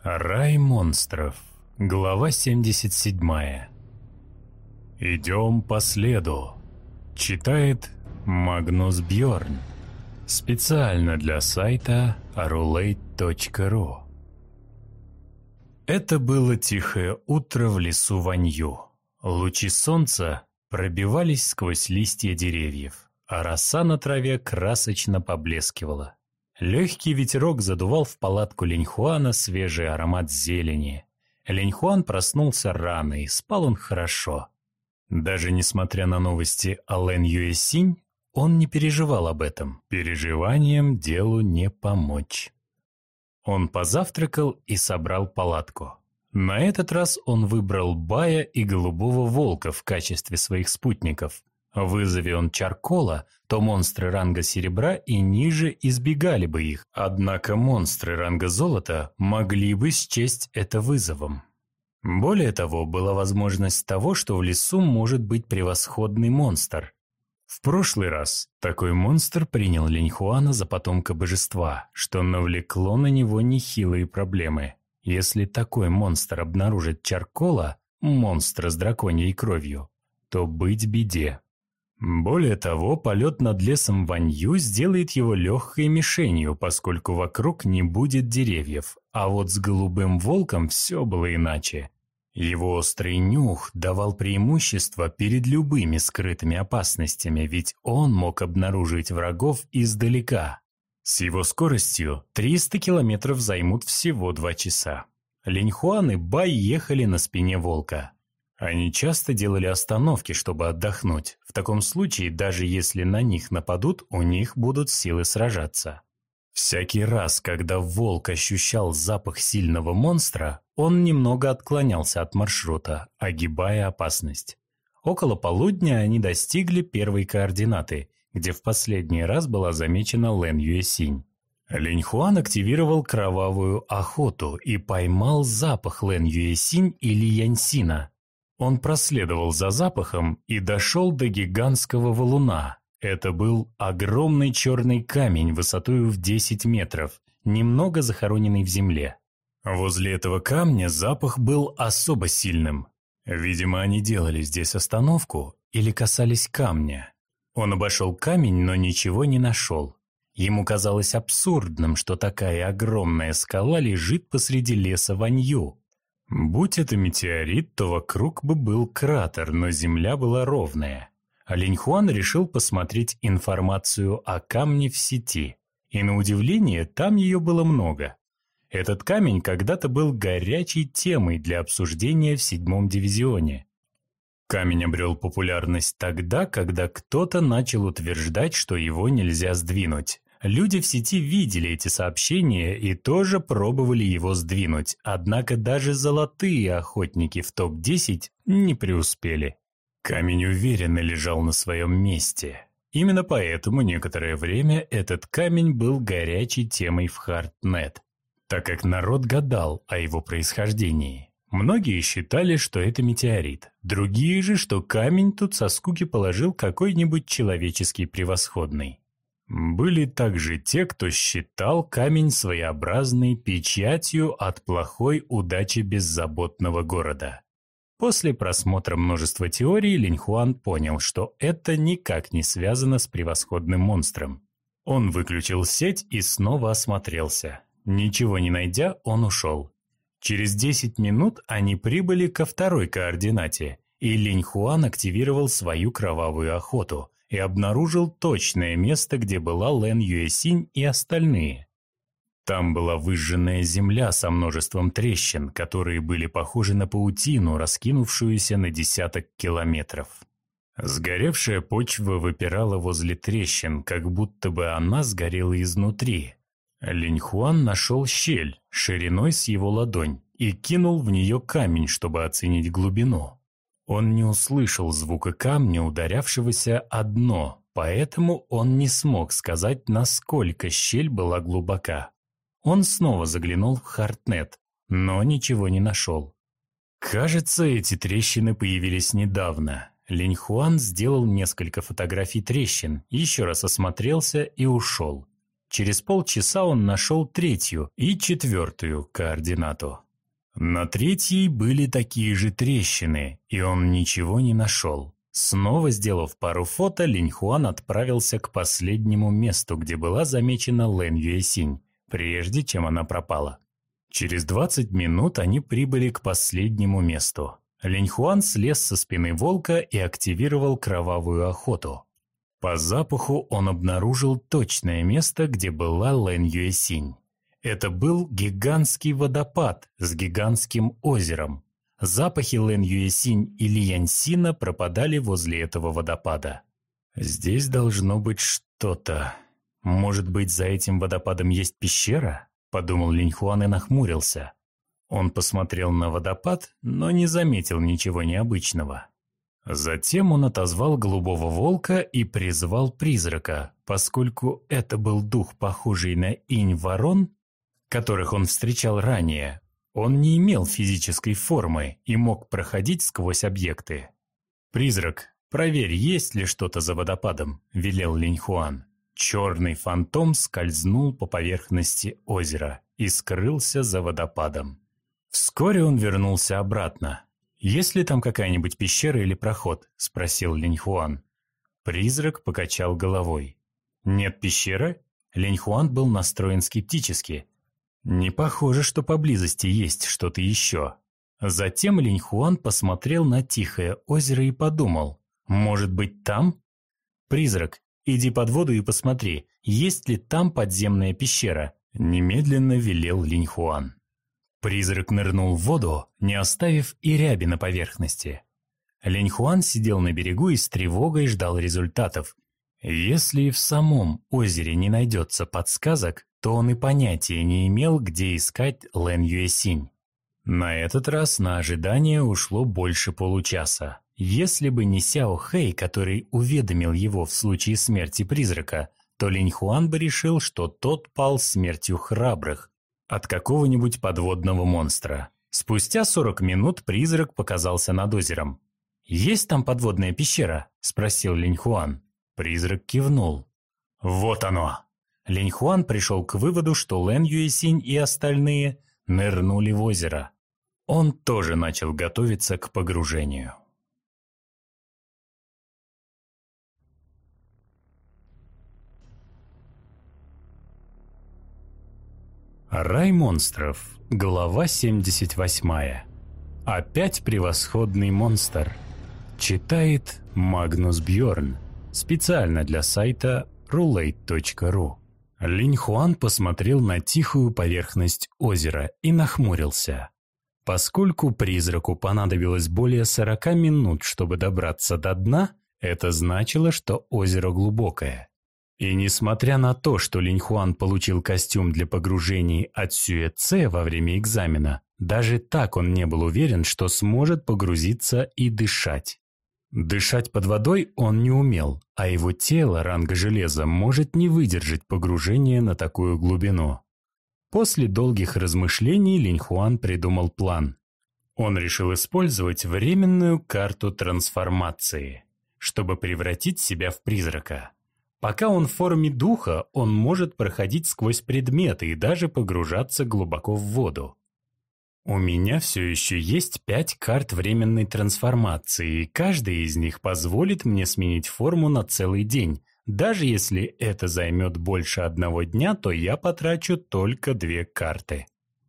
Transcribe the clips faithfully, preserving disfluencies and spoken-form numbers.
Рай монстров. Глава семьдесят седьмая. «Идем по следу». Читает Магнус Бьорн. Специально для сайта рулейт точка ру. Это было тихое утро в лесу Ванью. Лучи солнца пробивались сквозь листья деревьев, а роса на траве красочно поблескивала. Легкий ветерок задувал в палатку Линьхуана свежий аромат зелени. Линьхуан проснулся рано, и спал он хорошо. Даже несмотря на новости о Лэн Юэсинь, он не переживал об этом. Переживанием делу не помочь. Он позавтракал и собрал палатку. На этот раз он выбрал Бая и Голубого Волка в качестве своих спутников. Вызови он Чаркола, то монстры ранга серебра и ниже избегали бы их, однако монстры ранга золота могли бы счесть это вызовом. Более того, была возможность того, что в лесу может быть превосходный монстр. В прошлый раз такой монстр принял Линьхуана за потомка божества, что навлекло на него нехилые проблемы. Если такой монстр обнаружит Чаркола, монстра с драконьей кровью, то быть беде. Более того, полет над лесом Ванью сделает его легкой мишенью, поскольку вокруг не будет деревьев, а вот с Голубым Волком все было иначе. Его острый нюх давал преимущество перед любыми скрытыми опасностями, ведь он мог обнаружить врагов издалека. С его скоростью триста километров займут всего два часа. Линьхуан и Бай ехали на спине волка. Они часто делали остановки, чтобы отдохнуть. В таком случае, даже если на них нападут, у них будут силы сражаться. Всякий раз, когда волк ощущал запах сильного монстра, он немного отклонялся от маршрута, огибая опасность. Около полудня они достигли первой координаты, где в последний раз была замечена Лэн Юэсинь. Линьхуан активировал кровавую охоту и поймал запах Лэн Юэсинь или Яньсина. Он проследовал за запахом и дошел до гигантского валуна. Это был огромный черный камень высотой в десять метров, немного захороненный в земле. Возле этого камня запах был особо сильным. Видимо, они делали здесь остановку или касались камня. Он обошел камень, но ничего не нашел. Ему казалось абсурдным, что такая огромная скала лежит посреди леса Ванью. Будь это метеорит, то вокруг бы был кратер, но земля была ровная. А Линьхуан решил посмотреть информацию о камне в сети. И на удивление, там ее было много. Этот камень когда-то был горячей темой для обсуждения в седьмом дивизионе. Камень обрел популярность тогда, когда кто-то начал утверждать, что его нельзя сдвинуть. Люди в сети видели эти сообщения и тоже пробовали его сдвинуть, однако даже золотые охотники в топ десять не преуспели. Камень уверенно лежал на своем месте. Именно поэтому некоторое время этот камень был горячей темой в Хартнет, так как народ гадал о его происхождении. Многие считали, что это метеорит, другие же, что камень тут со скуки положил какой-нибудь человеческий превосходный. Были также те, кто считал камень своеобразной печатью от плохой удачи беззаботного города. После просмотра множества теорий Линьхуан понял, что это никак не связано с превосходным монстром. Он выключил сеть и снова осмотрелся. Ничего не найдя, он ушел. Через десять минут они прибыли ко второй координате, и Линьхуан активировал свою кровавую охоту и обнаружил точное место, где была Лэн Юэсинь и остальные. Там была выжженная земля со множеством трещин, которые были похожи на паутину, раскинувшуюся на десяток километров. Сгоревшая почва выпирала возле трещин, как будто бы она сгорела изнутри. Линьхуан нашел щель шириной с его ладонь и кинул в нее камень, чтобы оценить глубину. Он не услышал звука камня, ударявшегося о дно, поэтому он не смог сказать, насколько щель была глубока. Он снова заглянул в Хартнет, но ничего не нашел. Кажется, эти трещины появились недавно. Линьхуан сделал несколько фотографий трещин, еще раз осмотрелся и ушел. Через полчаса он нашел третью и четвертую координату. На третьей были такие же трещины, и он ничего не нашел. Снова сделав пару фото, Линьхуан отправился к последнему месту, где была замечена Лэн Юэсинь, прежде чем она пропала. Через двадцать минут они прибыли к последнему месту. Линьхуан слез со спины волка и активировал кровавую охоту. По запаху он обнаружил точное место, где была Лэн Юэсинь. Это был гигантский водопад с гигантским озером. Запахи Лэн Юэсинь и Ли Яньсина пропадали возле этого водопада. «Здесь должно быть что-то. Может быть, за этим водопадом есть пещера?» – подумал Линьхуан и нахмурился. Он посмотрел на водопад, но не заметил ничего необычного. Затем он отозвал голубого волка и призвал призрака, поскольку это был дух, похожий на инь-ворон, которых он встречал ранее. Он не имел физической формы и мог проходить сквозь объекты. «Призрак, проверь, есть ли что-то за водопадом», – велел Линьхуан. Черный фантом скользнул по поверхности озера и скрылся за водопадом. Вскоре он вернулся обратно. «Есть ли там какая-нибудь пещера или проход?» – спросил Линьхуан. Призрак покачал головой. «Нет пещеры?» Линьхуан был настроен скептически. «Не похоже, что поблизости есть что-то еще». Затем Линьхуан посмотрел на тихое озеро и подумал, «Может быть, там?» «Призрак, иди под воду и посмотри, есть ли там подземная пещера», – немедленно велел Линьхуан. Призрак нырнул в воду, не оставив и ряби на поверхности. Линьхуан сидел на берегу и с тревогой ждал результатов. Если и в самом озере не найдется подсказок, то он и понятия не имел, где искать Лэн Юэсинь. На этот раз на ожидание ушло больше получаса. Если бы не Сяо Хэй, который уведомил его в случае смерти призрака, то Линьхуан бы решил, что тот пал смертью храбрых от какого-нибудь подводного монстра. Спустя сорок минут призрак показался над озером. «Есть там подводная пещера?» – спросил Линьхуан. Призрак кивнул. «Вот оно!» Линьхуан пришел к выводу, что Лэн Юэсинь и остальные нырнули в озеро. Он тоже начал готовиться к погружению. Рай монстров. Глава семьдесят восемь. Опять превосходный монстр. Читает Магнус Бьорн. Специально для сайта рулейт точка ру. Линьхуан посмотрел на тихую поверхность озера и нахмурился. Поскольку призраку понадобилось более сорока минут, чтобы добраться до дна, это значило, что озеро глубокое. И несмотря на то, что Линьхуан получил костюм для погружений от Сюэцэ во время экзамена, даже так он не был уверен, что сможет погрузиться и дышать. Дышать под водой он не умел, а его тело ранга железа может не выдержать погружения на такую глубину. После долгих размышлений Линьхуан придумал план. Он решил использовать временную карту трансформации, чтобы превратить себя в призрака. Пока он в форме духа, он может проходить сквозь предметы и даже погружаться глубоко в воду. У меня все еще есть пять карт временной трансформации, и каждая из них позволит мне сменить форму на целый день. Даже если это займет больше одного дня, то я потрачу только две карты.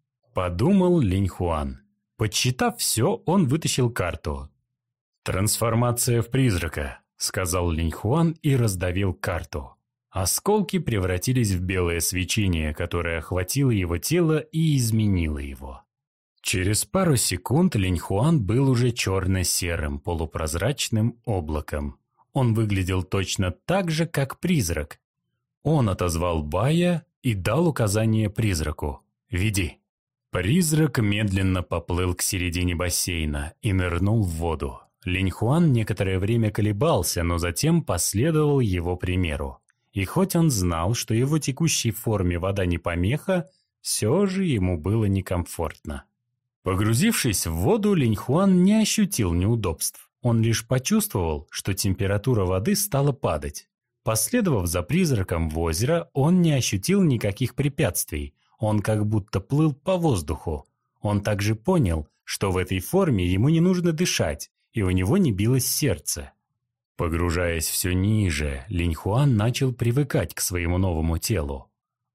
Подумал Линьхуан. Подсчитав все, он вытащил карту. «Трансформация в призрака», — сказал Линьхуан и раздавил карту. Осколки превратились в белое свечение, которое охватило его тело и изменило его. Через пару секунд Линьхуан был уже черно-серым полупрозрачным облаком. Он выглядел точно так же, как призрак. Он отозвал Бая и дал указание призраку: «Веди». Призрак медленно поплыл к середине бассейна и нырнул в воду. Линьхуан некоторое время колебался, но затем последовал его примеру. И хоть он знал, что его текущей форме вода не помеха, все же ему было некомфортно. Погрузившись в воду, Линьхуан не ощутил неудобств. Он лишь почувствовал, что температура воды стала падать. Последовав за призраком в озеро, он не ощутил никаких препятствий, он как будто плыл по воздуху. Он также понял, что в этой форме ему не нужно дышать, и у него не билось сердце. Погружаясь все ниже, Линьхуан начал привыкать к своему новому телу.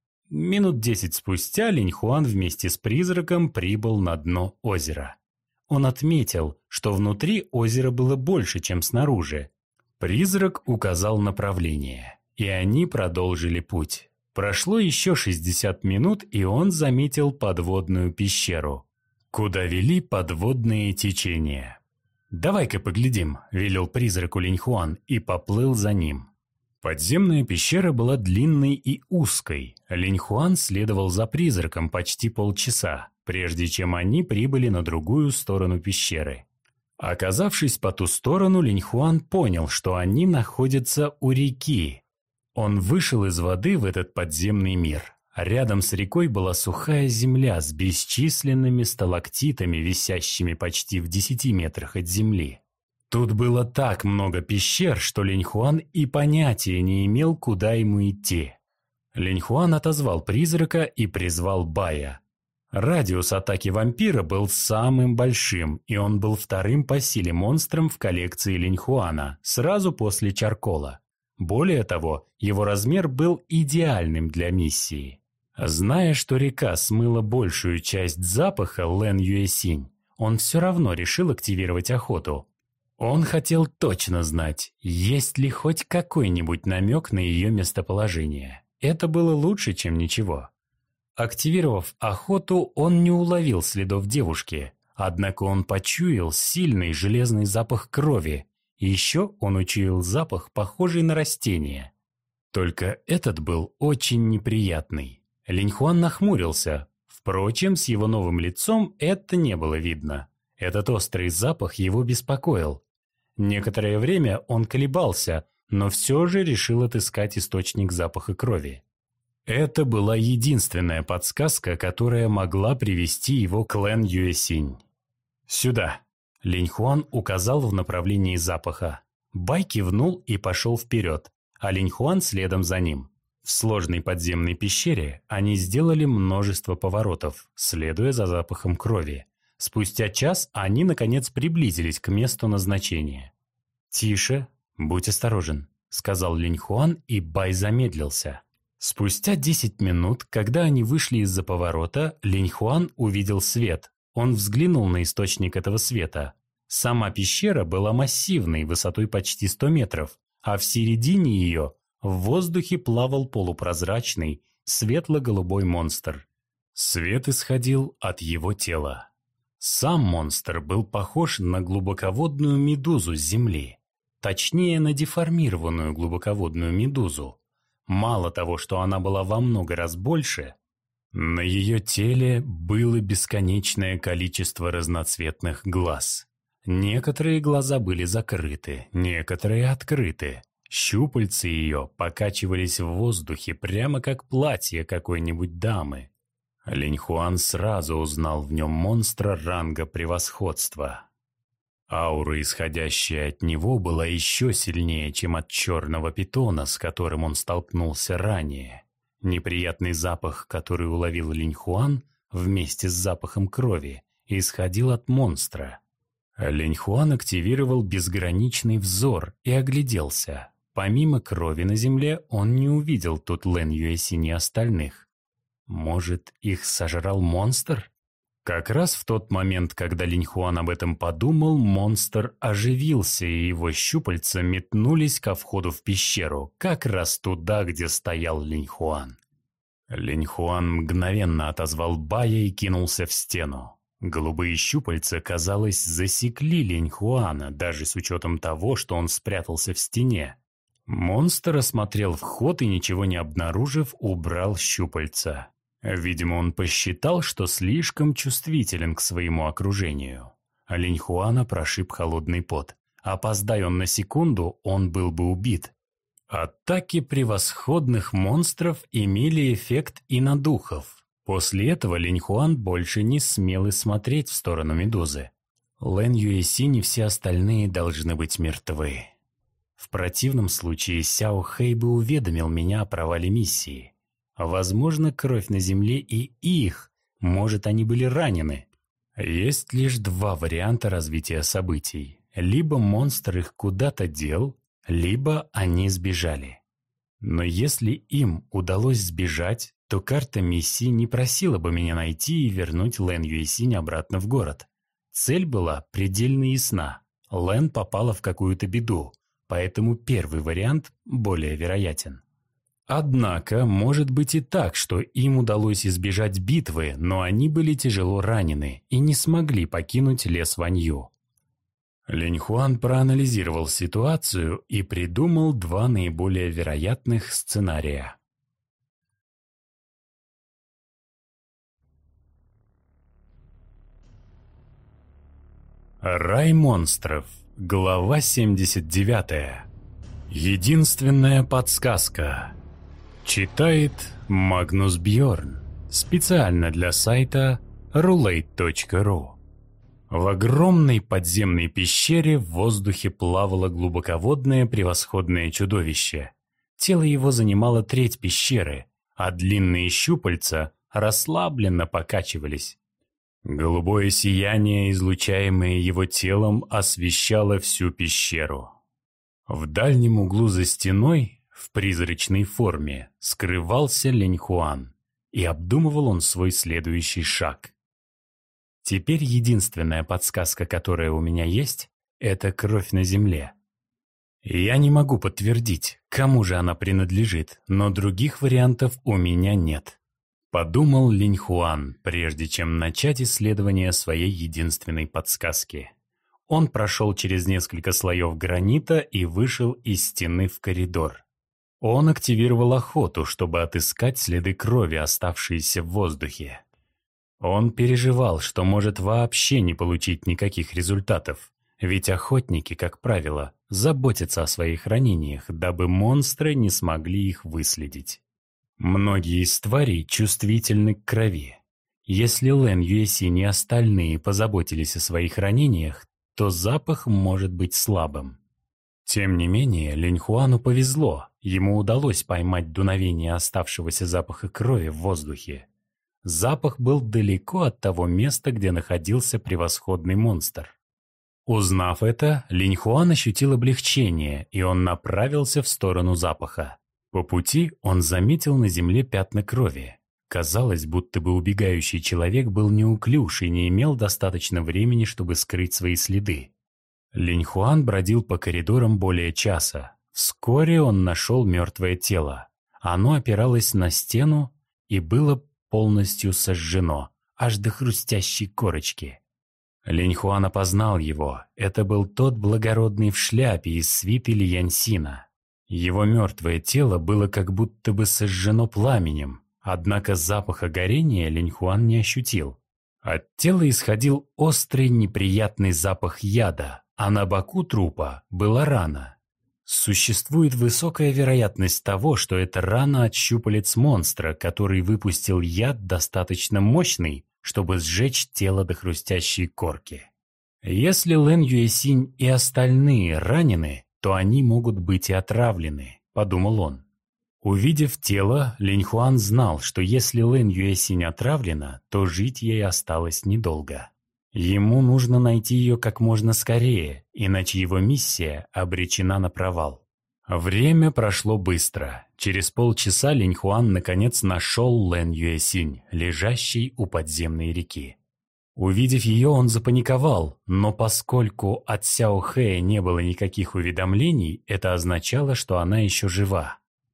Минут десять спустя Линьхуан вместе с призраком прибыл на дно озера. Он отметил, что внутри озера было больше, чем снаружи. Призрак указал направление, и они продолжили путь. Прошло еще шестьдесят минут, и он заметил подводную пещеру, куда вели подводные течения. «Давай-ка поглядим», – велел призраку Линьхуан и поплыл за ним. Подземная пещера была длинной и узкой. Линьхуан следовал за призраком почти полчаса, прежде чем они прибыли на другую сторону пещеры. Оказавшись по ту сторону, Линьхуан понял, что они находятся у реки. Он вышел из воды в этот подземный мир. Рядом с рекой была сухая земля с бесчисленными сталактитами, висящими почти в десяти метрах от земли. Тут было так много пещер, что Линьхуан и понятия не имел, куда ему идти. Линьхуан отозвал призрака и призвал Бая. Радиус атаки вампира был самым большим, и он был вторым по силе монстром в коллекции Линьхуана, сразу после Чаркола. Более того, его размер был идеальным для миссии. Зная, что река смыла большую часть запаха Лэн Юэсинь, он все равно решил активировать охоту. Он хотел точно знать, есть ли хоть какой-нибудь намек на ее местоположение. Это было лучше, чем ничего. Активировав охоту, он не уловил следов девушки, однако он почуял сильный железный запах крови, и еще он учуял запах, похожий на растение. Только этот был очень неприятный. Линьхуан нахмурился. Впрочем, с его новым лицом это не было видно. Этот острый запах его беспокоил. Некоторое время он колебался, но все же решил отыскать источник запаха крови. Это была единственная подсказка, которая могла привести его к Лэн Юэсинь. «Сюда!» – Линьхуан указал в направлении запаха. Бай кивнул и пошел вперед, а Линьхуан следом за ним. В сложной подземной пещере они сделали множество поворотов, следуя за запахом крови. Спустя час они, наконец, приблизились к месту назначения. «Тише, будь осторожен», — сказал Линьхуан, и Бай замедлился. Спустя десять минут, когда они вышли из-за поворота, Линьхуан увидел свет. Он взглянул на источник этого света. Сама пещера была массивной, высотой почти сто метров, а в середине ее в воздухе плавал полупрозрачный, светло-голубой монстр. Свет исходил от его тела. Сам монстр был похож на глубоководную медузу с земли. Точнее, на деформированную глубоководную медузу. Мало того, что она была во много раз больше, на ее теле было бесконечное количество разноцветных глаз. Некоторые глаза были закрыты, некоторые открыты. Щупальца ее покачивались в воздухе прямо как платье какой-нибудь дамы. Линьхуан сразу узнал в нем монстра ранга превосходства. Аура, исходящая от него, была еще сильнее, чем от черного питона, с которым он столкнулся ранее. Неприятный запах, который уловил Линьхуан, вместе с запахом крови, исходил от монстра. Линьхуан активировал безграничный взор и огляделся. Помимо крови на земле, он не увидел тут Лэн Юэсинь и остальных. Может, их сожрал монстр? Как раз в тот момент, когда Линьхуан об этом подумал, монстр оживился, и его щупальца метнулись ко входу в пещеру, как раз туда, где стоял Линьхуан. Линьхуан мгновенно отозвал Бая и кинулся в стену. Голубые щупальца, казалось, засекли Линьхуана, даже с учетом того, что он спрятался в стене. Монстр осмотрел вход и, ничего не обнаружив, убрал щупальца. Видимо, он посчитал, что слишком чувствителен к своему окружению. Линьхуана прошиб холодный пот. Опоздай он на секунду, он был бы убит. Атаки превосходных монстров имели эффект и на духов. После этого Линьхуан больше не смел и смотреть в сторону медузы. Лэн Юэсинь и все остальные должны быть мертвы. В противном случае Сяо Хэй бы уведомил меня о провале миссии. Возможно, кровь на земле и их, может, они были ранены. Есть лишь два варианта развития событий. Либо монстр их куда-то дел, либо они сбежали. Но если им удалось сбежать, то карта миссии не просила бы меня найти и вернуть Лэн Юэсинь обратно в город. Цель была предельно ясна. Лэн попала в какую-то беду, поэтому первый вариант более вероятен. Однако, может быть и так, что им удалось избежать битвы, но они были тяжело ранены и не смогли покинуть лес Ванью. Линьхуан проанализировал ситуацию и придумал два наиболее вероятных сценария. Рай монстров. Глава семьдесят девятая. Единственная подсказка. Читает Магнус Бьорн. Специально для сайта рулейт точка ру. В огромной подземной пещере в воздухе плавало глубоководное превосходное чудовище. Тело его занимало треть пещеры, а длинные щупальца расслабленно покачивались. Голубое сияние, излучаемое его телом, освещало всю пещеру. В дальнем углу за стеной, в призрачной форме, скрывался Линьхуан, и обдумывал он свой следующий шаг. Теперь единственная подсказка, которая у меня есть, это кровь на земле. Я не могу подтвердить, кому же она принадлежит, но других вариантов у меня нет. Подумал Линьхуан, прежде чем начать исследование своей единственной подсказки. Он прошел через несколько слоев гранита и вышел из стены в коридор. Он активировал охоту, чтобы отыскать следы крови, оставшиеся в воздухе. Он переживал, что может вообще не получить никаких результатов, ведь охотники, как правило, заботятся о своих ранениях, дабы монстры не смогли их выследить. Многие из тварей чувствительны к крови. Если Лэн Юэсинь и остальные позаботились о своих ранениях, то запах может быть слабым. Тем не менее, Линьхуану повезло, ему удалось поймать дуновение оставшегося запаха крови в воздухе. Запах был далеко от того места, где находился превосходный монстр. Узнав это, Линьхуан ощутил облегчение, и он направился в сторону запаха. По пути он заметил на земле пятна крови. Казалось, будто бы убегающий человек был неуклюж и не имел достаточно времени, чтобы скрыть свои следы. Линьхуан бродил по коридорам более часа. Вскоре он нашел мертвое тело. Оно опиралось на стену и было полностью сожжено, аж до хрустящей корочки. Линьхуан опознал его. Это был тот благородный в шляпе из свиты Лияньсина. Его мертвое тело было как будто бы сожжено пламенем, однако запаха горения Линьхуан не ощутил. От тела исходил острый неприятный запах яда, а на боку трупа была рана. Существует высокая вероятность того, что это рана от щупалец монстра, который выпустил яд достаточно мощный, чтобы сжечь тело до хрустящей корки. Если Лэн Юэсинь и остальные ранены, то они могут быть и отравлены, подумал он. Увидев тело, Линьхуан знал, что если Лэн Юэсинь отравлена, то жить ей осталось недолго. Ему нужно найти ее как можно скорее, иначе его миссия обречена на провал. Время прошло быстро. Через полчаса Линьхуан наконец нашел Лэн Юэсинь, лежащей у подземной реки. Увидев ее, он запаниковал, но поскольку от Сяо Хэя не было никаких уведомлений, это означало, что она еще жива.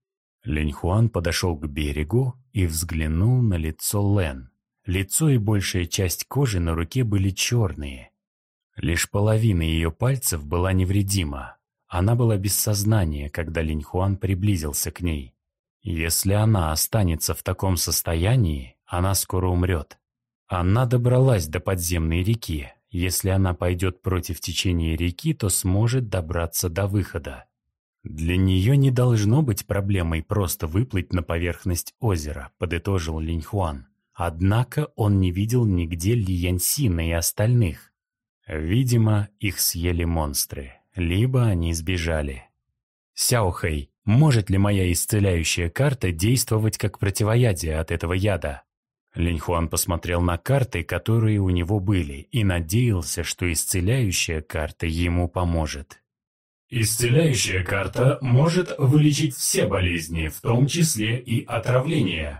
Линьхуан подошел к берегу и взглянул на лицо Лэн. Лицо и большая часть кожи на руке были черные. Лишь половина ее пальцев была невредима. Она была без сознания, когда Линьхуан приблизился к ней. Если она останется в таком состоянии, она скоро умрет. Она добралась до подземной реки. Если она пойдет против течения реки, то сможет добраться до выхода. Для нее не должно быть проблемой просто выплыть на поверхность озера, подытожил Линьхуан. Однако он не видел нигде Лияньсина и остальных. Видимо, их съели монстры, либо они сбежали. Сяохэй, может ли моя исцеляющая карта действовать как противоядие от этого яда? Линьхуан посмотрел на карты, которые у него были, и надеялся, что исцеляющая карта ему поможет. Исцеляющая карта может вылечить все болезни, в том числе и отравление.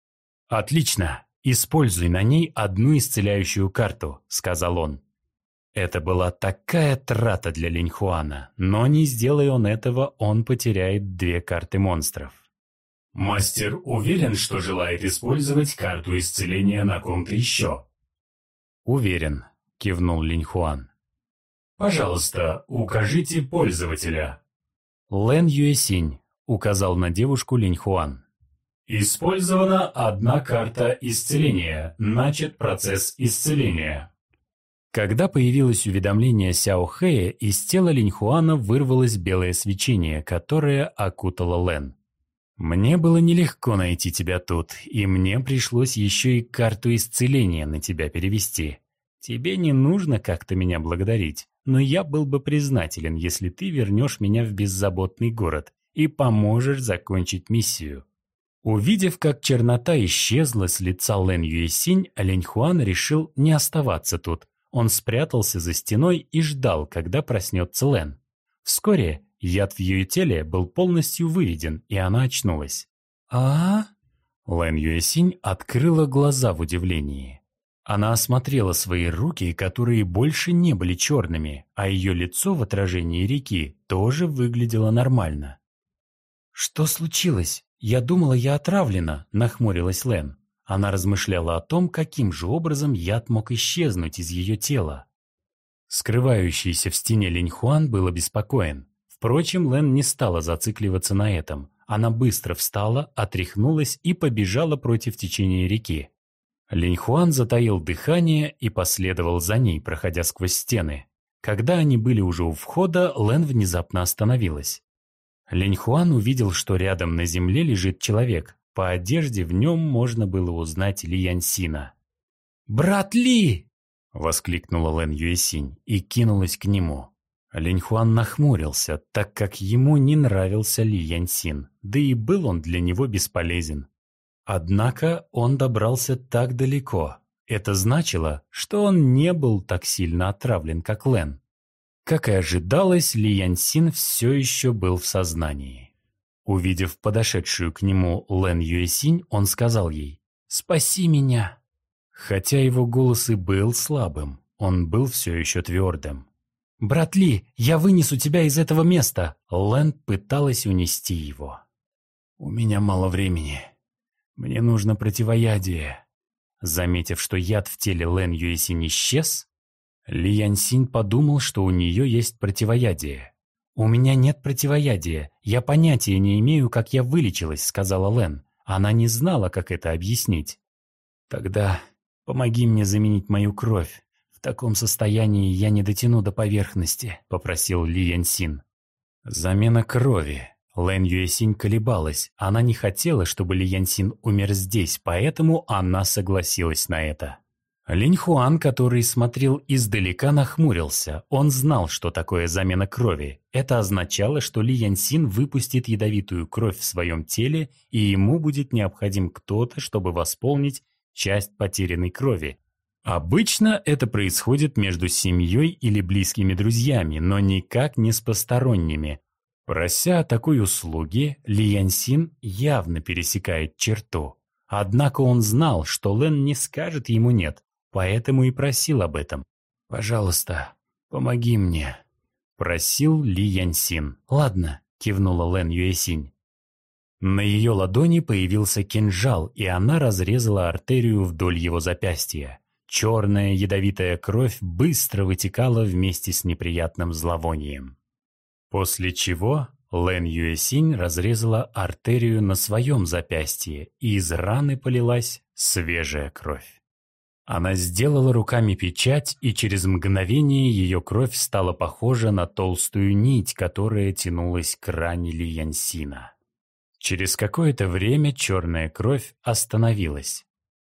Отлично, используй на ней одну исцеляющую карту, сказал он. Это была такая трата для Линьхуана, но не сделай он этого, он потеряет две карты монстров. Мастер уверен, что желает использовать карту исцеления на ком-то еще? Уверен, кивнул Линьхуан. Пожалуйста, укажите пользователя. Лэн Юэсинь, указал на девушку Линьхуан. Использована одна карта исцеления, начат процесс исцеления. Когда появилось уведомление Сяохэя, из тела Линьхуана вырвалось белое свечение, которое окутало Лэн. «Мне было нелегко найти тебя тут, и мне пришлось еще и карту исцеления на тебя перевести. Тебе не нужно как-то меня благодарить, но я был бы признателен, если ты вернешь меня в беззаботный город и поможешь закончить миссию». Увидев, как чернота исчезла с лица Лэн Юэсинь, Линьхуан решил не оставаться тут. Он спрятался за стеной и ждал, когда проснется Лэн. Вскоре яд в ее теле был полностью выведен, и она очнулась. а Лэн Юэсинь открыла глаза в удивлении. Она осмотрела свои руки, которые больше не были черными, а ее лицо в отражении реки тоже выглядело нормально. «Что случилось? Я думала, я отравлена», — нахмурилась Лэн. Она размышляла о том, каким же образом яд мог исчезнуть из ее тела. Скрывающийся в стене Линьхуан был обеспокоен. Впрочем, Лэн не стала зацикливаться на этом. Она быстро встала, отряхнулась и побежала против течения реки. Линьхуан затаил дыхание и последовал за ней, проходя сквозь стены. Когда они были уже у входа, Лэн внезапно остановилась. Линьхуан увидел, что рядом на земле лежит человек. По одежде в нем можно было узнать Ли Яньсина. «Брат Ли!» — воскликнула Лэн Юэсинь и кинулась к нему. Линьхуан нахмурился, так как ему не нравился Ли Яньсин, да и был он для него бесполезен. Однако он добрался так далеко. Это значило, что он не был так сильно отравлен, как Лэн. Как и ожидалось, Ли Яньсин все еще был в сознании. Увидев подошедшую к нему Лэн Юэсинь, он сказал ей «Спаси меня!». Хотя его голос и был слабым, он был все еще твердым. «Брат Ли, я вынесу тебя из этого места!» Лэн пыталась унести его. «У меня мало времени. Мне нужно противоядие». Заметив, что яд в теле Лэн Юэсинь исчез, Ли Яньсин подумал, что у нее есть противоядие. «У меня нет противоядия. Я понятия не имею, как я вылечилась», — сказала Лэн. Она не знала, как это объяснить. «Тогда помоги мне заменить мою кровь. В таком состоянии я не дотяну до поверхности», — попросил Ли Яньсин. Замена крови. Лэн Юэсинь колебалась. Она не хотела, чтобы Ли Яньсин умер здесь, поэтому она согласилась на это. Линьхуан, который смотрел издалека, нахмурился. Он знал, что такое замена крови. Это означало, что Ли Яньсин выпустит ядовитую кровь в своем теле, и ему будет необходим кто-то, чтобы восполнить часть потерянной крови. Обычно это происходит между семьей или близкими друзьями, но никак не с посторонними. Прося о такой услуге, Ли Яньсин явно пересекает черту. Однако он знал, что Лэн не скажет ему «нет». Поэтому и просил об этом. «Пожалуйста, помоги мне», — просил Ли Яньсин. «Ладно», — кивнула Лэн Юэсинь. На ее ладони появился кинжал, и она разрезала артерию вдоль его запястья. Черная ядовитая кровь быстро вытекала вместе с неприятным зловонием. После чего Лэн Юэсинь разрезала артерию на своем запястье, и из раны полилась свежая кровь. Она сделала руками печать, и через мгновение ее кровь стала похожа на толстую нить, которая тянулась к ране Ли Яньсина. Через какое-то время черная кровь остановилась.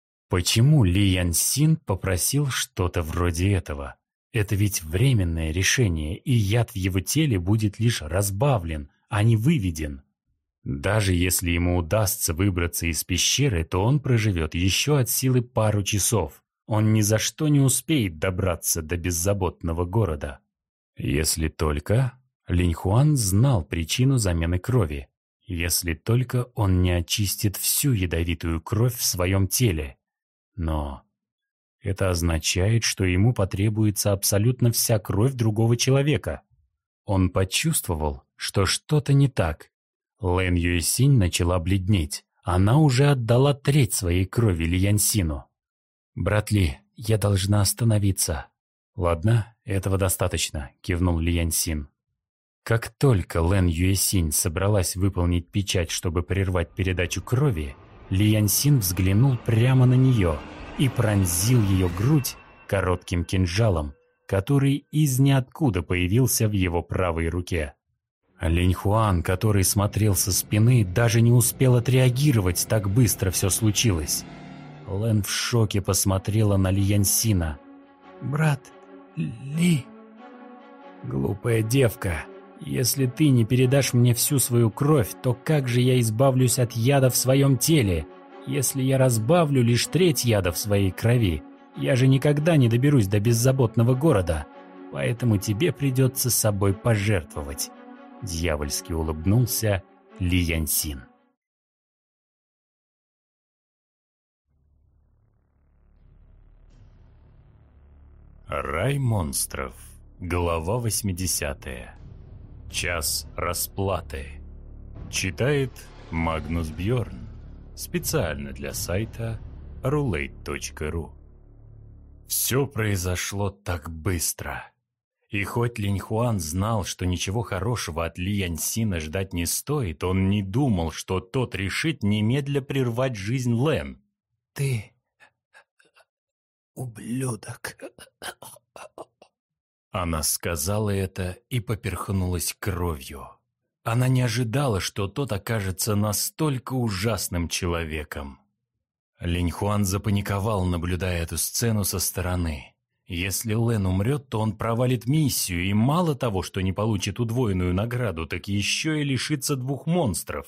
Почему Ли Яньсин попросил что-то вроде этого? Это ведь временное решение, и яд в его теле будет лишь разбавлен, а не выведен. Даже если ему удастся выбраться из пещеры, то он проживет еще от силы пару часов. Он ни за что не успеет добраться до беззаботного города. Если только... Линьхуан знал причину замены крови. Если только он не очистит всю ядовитую кровь в своем теле. Но это означает, что ему потребуется абсолютно вся кровь другого человека. Он почувствовал, что что-то не так. Лэн Юэсинь начала бледнеть. Она уже отдала треть своей крови Ли Яньсину. «Брат Ли, я должна остановиться». «Ладно, этого достаточно», — кивнул Ли Яньсин. Как только Лэн Юэсинь собралась выполнить печать, чтобы прервать передачу крови, Ли Яньсин взглянул прямо на нее и пронзил ее грудь коротким кинжалом, который из ниоткуда появился в его правой руке. Линьхуан, который смотрел со спины, даже не успел отреагировать, так быстро все случилось. Лэн в шоке посмотрела на Ли Яньсина. «Брат Ли...» «Глупая девка, если ты не передашь мне всю свою кровь, то как же я избавлюсь от яда в своем теле? Если я разбавлю лишь треть яда в своей крови, я же никогда не доберусь до беззаботного города, поэтому тебе придется собой пожертвовать». Дьявольски улыбнулся Ли Яньсин. Рай монстров. Глава восьмидесятая. Час расплаты. Читает Магнус Бьорн. Специально для сайта рулейт точка ру. Все произошло так быстро. И хоть Линьхуан знал, что ничего хорошего от Ли Яньсина ждать не стоит, он не думал, что тот решит немедля прервать жизнь Лэн. «Ты ублюдок!» Она сказала это и поперхнулась кровью. Она не ожидала, что тот окажется настолько ужасным человеком. Линьхуан запаниковал, наблюдая эту сцену со стороны. Если Лэн умрет, то он провалит миссию, и мало того, что не получит удвоенную награду, так еще и лишится двух монстров.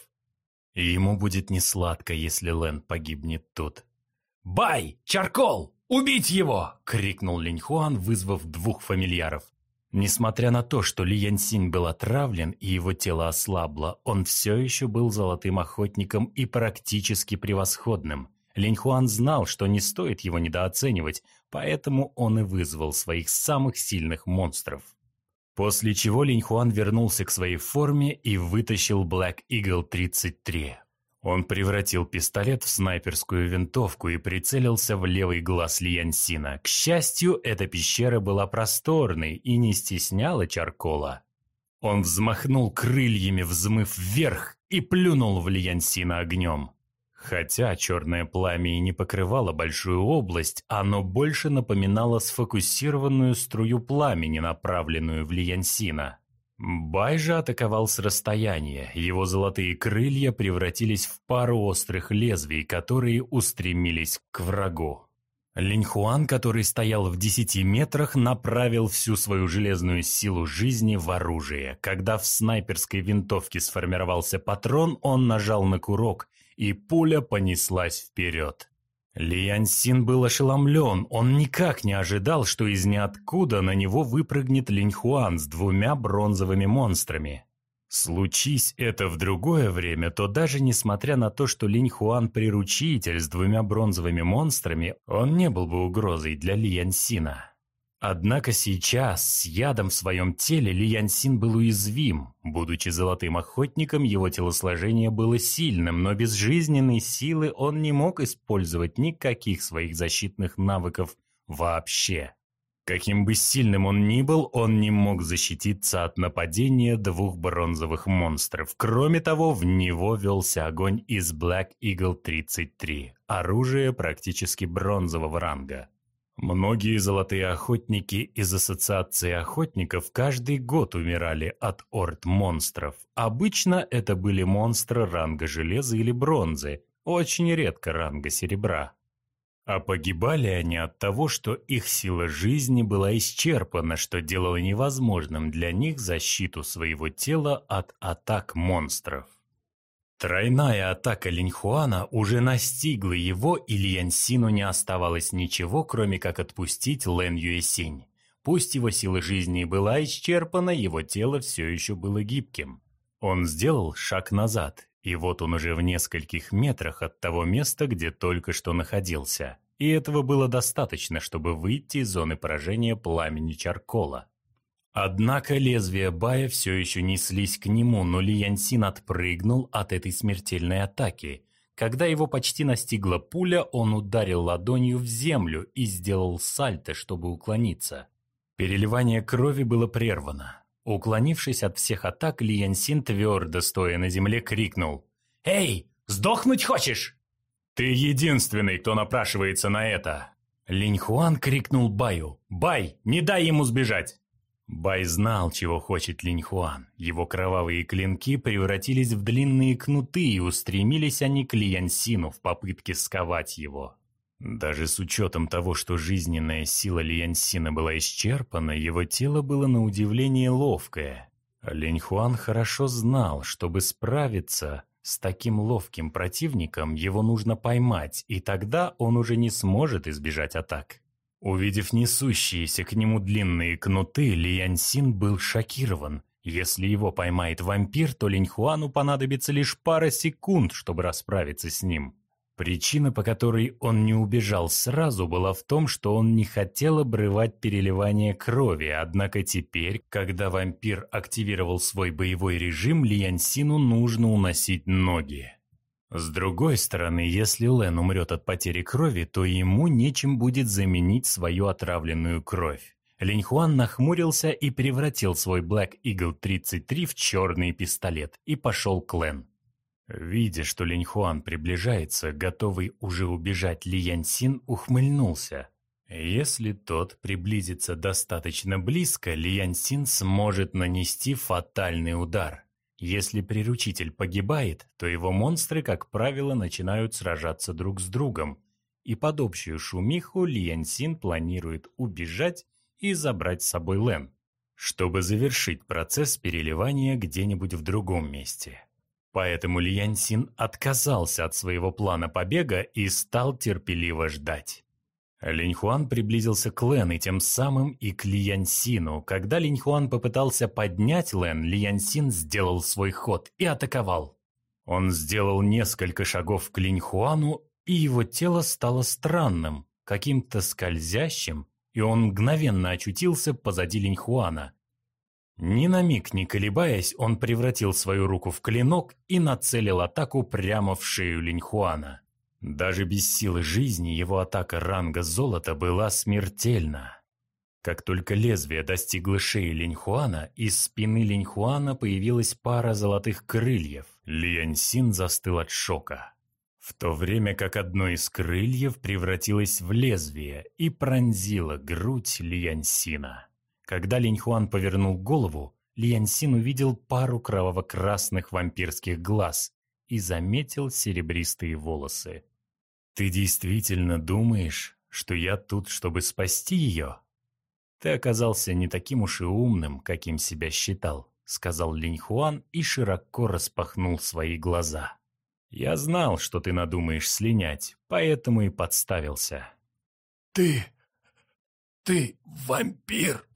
И ему будет несладко, если Лэн погибнет тут. «Бай! Чаркол! Убить его!» — крикнул Линьхуан, вызвав двух фамильяров. Несмотря на то, что Ли Яньсинь был отравлен и его тело ослабло, он все еще был золотым охотником и практически превосходным. Линьхуан знал, что не стоит его недооценивать, поэтому он и вызвал своих самых сильных монстров. После чего Линьхуан вернулся к своей форме и вытащил Black Eagle тридцать три. Он превратил пистолет в снайперскую винтовку и прицелился в левый глаз Ли Яньсина. К счастью, эта пещера была просторной и не стесняла Чаркола. Он взмахнул крыльями, взмыв вверх, и плюнул в Ли Яньсина огнем. Хотя черное пламя и не покрывало большую область, оно больше напоминало сфокусированную струю пламени, направленную в Ли Яньсина. Бай же атаковал с расстояния, его золотые крылья превратились в пару острых лезвий, которые устремились к врагу. Линьхуан, который стоял в десяти метрах, направил всю свою железную силу жизни в оружие. Когда в снайперской винтовке сформировался патрон, он нажал на курок, и пуля понеслась вперед. Ли Яньсин был ошеломлен, он никак не ожидал, что из ниоткуда на него выпрыгнет Линьхуан с двумя бронзовыми монстрами. Случись это в другое время, то даже несмотря на то, что Линьхуан приручитель с двумя бронзовыми монстрами, он не был бы угрозой для Ли Яньсина. Однако сейчас, с ядом в своем теле, Ли Яньсин был уязвим. Будучи золотым охотником, его телосложение было сильным, но без жизненной силы он не мог использовать никаких своих защитных навыков вообще. Каким бы сильным он ни был, он не мог защититься от нападения двух бронзовых монстров. Кроме того, в него велся огонь из Black Eagle тридцать три, оружие практически бронзового ранга. Многие золотые охотники из Ассоциации охотников каждый год умирали от орд монстров. Обычно это были монстры ранга железа или бронзы, очень редко ранга серебра. А погибали они от того, что их сила жизни была исчерпана, что делало невозможным для них защиту своего тела от атак монстров. Тройная атака Линьхуана уже настигла его, и Лиянсину не оставалось ничего, кроме как отпустить Лэн Юэсинь. Пусть его сила жизни и была исчерпана, его тело все еще было гибким. Он сделал шаг назад, и вот он уже в нескольких метрах от того места, где только что находился. И этого было достаточно, чтобы выйти из зоны поражения пламени Чаркола. Однако лезвия Бая все еще неслись к нему, но Лиянсин отпрыгнул от этой смертельной атаки. Когда его почти настигла пуля, он ударил ладонью в землю и сделал сальто, чтобы уклониться. Переливание крови было прервано. Уклонившись от всех атак, Лиянсин, твердо стоя на земле, крикнул: «Эй, сдохнуть хочешь?» «Ты единственный, кто напрашивается на это!» Линьхуан крикнул Баю: «Бай, не дай ему сбежать!» Бай знал, чего хочет Линьхуан. Его кровавые клинки превратились в длинные кнуты, и устремились они к Лиянсину в попытке сковать его. Даже с учетом того, что жизненная сила Лиянсина была исчерпана, его тело было на удивление ловкое. Линьхуан хорошо знал, чтобы справиться с таким ловким противником, его нужно поймать, и тогда он уже не сможет избежать атак. Увидев несущиеся к нему длинные кнуты, Лиянсин был шокирован. Если его поймает вампир, то Линьхуану понадобится лишь пара секунд, чтобы расправиться с ним. Причина, по которой он не убежал сразу, была в том, что он не хотел обрывать переливание крови, однако теперь, когда вампир активировал свой боевой режим, Лиянсину нужно уносить ноги. С другой стороны, если Лэн умрет от потери крови, то ему нечем будет заменить свою отравленную кровь. Линьхуан нахмурился и превратил свой Black Eagle тридцать три в черный пистолет и пошел к Лэн. Видя, что Линьхуан приближается, готовый уже убежать, Лиянсин ухмыльнулся. Если тот приблизится достаточно близко, Лиянсин сможет нанести фатальный удар. Если приручитель погибает, то его монстры, как правило, начинают сражаться друг с другом, и под общую шумиху Лиянсин планирует убежать и забрать с собой Лэн, чтобы завершить процесс переливания где-нибудь в другом месте. Поэтому Лиянсин отказался от своего плана побега и стал терпеливо ждать. Линьхуан приблизился к Лэн и тем самым и к Лиянсину. Когда Линьхуан попытался поднять Лэн, Лиянсин сделал свой ход и атаковал. Он сделал несколько шагов к Линьхуану, и его тело стало странным, каким-то скользящим, и он мгновенно очутился позади Линьхуана. Ни на миг не колебаясь, он превратил свою руку в клинок и нацелил атаку прямо в шею Линьхуана. Даже без силы жизни его атака ранга золота была смертельна. Как только лезвие достигло шеи Линьхуана, из спины Линьхуана появилась пара золотых крыльев. Лиянсин застыл от шока, в то время как одно из крыльев превратилось в лезвие и пронзило грудь Лиянсина. Когда Линьхуан повернул голову, Лиянсин увидел пару кроваво-красных вампирских глаз и заметил серебристые волосы. «Ты действительно думаешь, что я тут, чтобы спасти ее?» «Ты оказался не таким уж и умным, каким себя считал», — сказал Линьхуан и широко распахнул свои глаза. «Я знал, что ты надумаешь слинять, поэтому и подставился». «Ты... ты вампир!»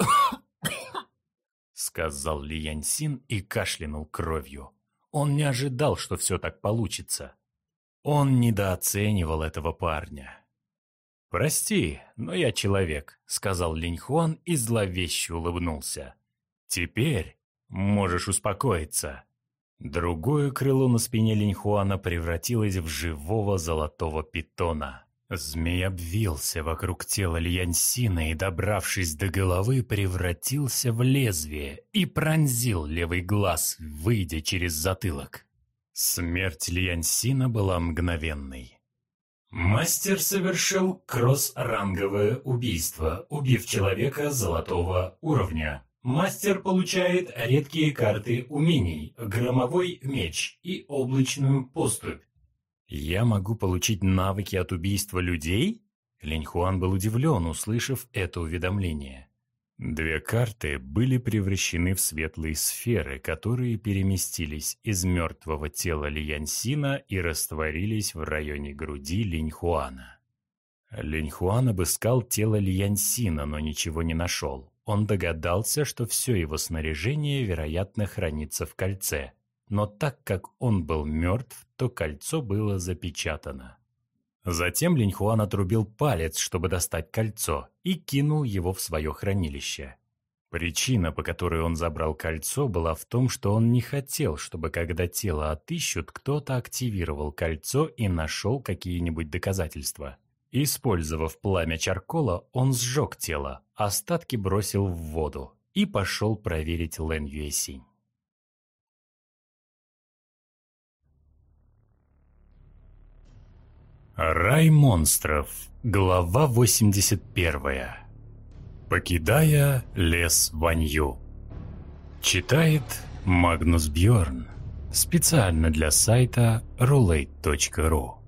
— сказал Лиянсин и кашлянул кровью. Он не ожидал, что все так получится. Он недооценивал этого парня. «Прости, но я человек», — сказал Линьхуан и зловеще улыбнулся. «Теперь можешь успокоиться». Другое крыло на спине Линьхуана превратилось в живого золотого питона. Змей обвился вокруг тела Лиянсина и, добравшись до головы, превратился в лезвие и пронзил левый глаз, выйдя через затылок. Смерть Лиянсина была мгновенной. Мастер совершил кросс-ранговое убийство, убив человека золотого уровня. Мастер получает редкие карты умений, громовой меч и облачную поступь. Я могу получить навыки от убийства людей? Линьхуан был удивлен, услышав это уведомление. Две карты были превращены в светлые сферы, которые переместились из мертвого тела Лияньсина и растворились в районе груди Линьхуана. Линьхуан обыскал тело Лияньсина, но ничего не нашел. Он догадался, что все его снаряжение, вероятно, хранится в кольце, но так как он был мертв, то кольцо было запечатано. Затем Линьхуан отрубил палец, чтобы достать кольцо, и кинул его в свое хранилище. Причина, по которой он забрал кольцо, была в том, что он не хотел, чтобы когда тело отыщут, кто-то активировал кольцо и нашел какие-нибудь доказательства. Использовав пламя чаркола, он сжег тело, остатки бросил в воду и пошел проверить Лэн Юэсинь. Рай монстров. Глава восемьдесят первая. Покидая лес Ванью. Читает Магнус Бьорн. Специально для сайта рулейт точка ру.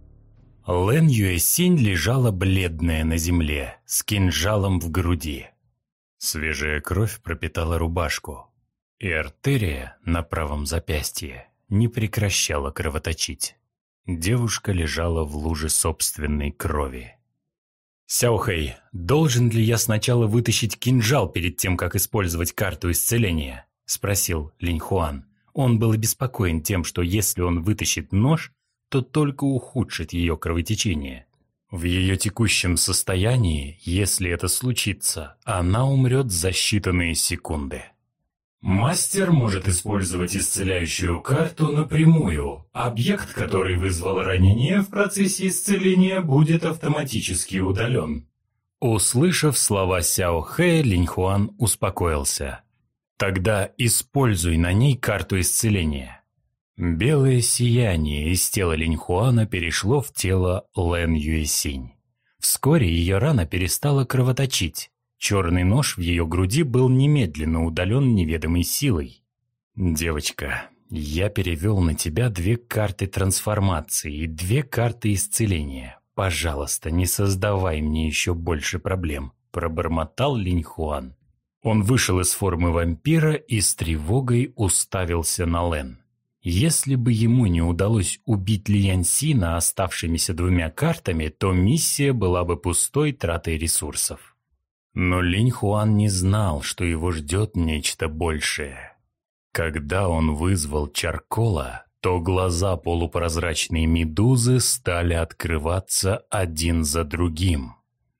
Лэн Юэсинь лежала бледная на земле, с кинжалом в груди. Свежая кровь пропитала рубашку, и артерия на правом запястье не прекращала кровоточить. Девушка лежала в луже собственной крови. «Сяохэй, должен ли я сначала вытащить кинжал перед тем, как использовать карту исцеления?» – спросил Линьхуан. Он был обеспокоен тем, что если он вытащит нож, то только ухудшит ее кровотечение. В ее текущем состоянии, если это случится, она умрет за считанные секунды. Мастер может использовать исцеляющую карту напрямую. Объект, который вызвал ранение в процессе исцеления, будет автоматически удален. Услышав слова Сяо Хэя, Линьхуан успокоился. Тогда используй на ней карту исцеления. Белое сияние из тела Линьхуана перешло в тело Лэн Юэсинь. Вскоре ее рана перестала кровоточить. Черный нож в ее груди был немедленно удален неведомой силой. «Девочка, я перевел на тебя две карты трансформации и две карты исцеления. Пожалуйста, не создавай мне еще больше проблем», – пробормотал Линьхуан. Он вышел из формы вампира и с тревогой уставился на Лэн. Если бы ему не удалось убить Лияньсина оставшимися двумя картами, то миссия была бы пустой тратой ресурсов. Но Линьхуан не знал, что его ждет нечто большее. Когда он вызвал чаркола, то глаза полупрозрачной медузы стали открываться один за другим.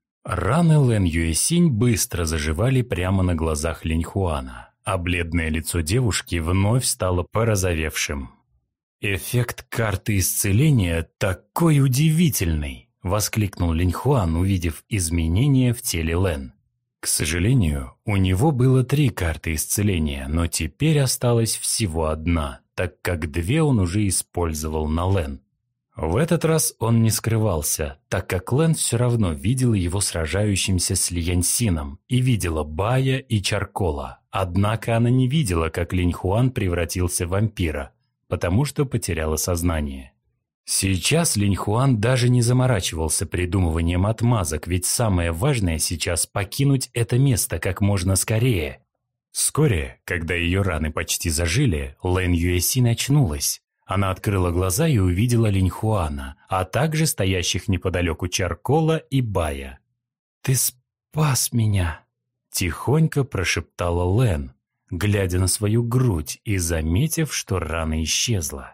Раны Лэн Юэсинь быстро заживали прямо на глазах Линьхуана, а бледное лицо девушки вновь стало порозовевшим. «Эффект карты исцеления такой удивительный!» — воскликнул Линьхуан, увидев изменения в теле Лэн. К сожалению, у него было три карты исцеления, но теперь осталась всего одна, так как две он уже использовал на Лэн. В этот раз он не скрывался, так как Лэн все равно видела его сражающимся с Лияньсином и видела Бая и Чаркола. Однако она не видела, как Линьхуан превратился в вампира, потому что потеряла сознание. Сейчас Линьхуан даже не заморачивался придумыванием отмазок, ведь самое важное сейчас покинуть это место как можно скорее. Вскоре, когда ее раны почти зажили, Лэн Юэсинь очнулась. Она открыла глаза и увидела Линьхуана, а также стоящих неподалеку Чаркола и Бая. «Ты спас меня!» – тихонько прошептала Лэн, глядя на свою грудь и заметив, что рана исчезла.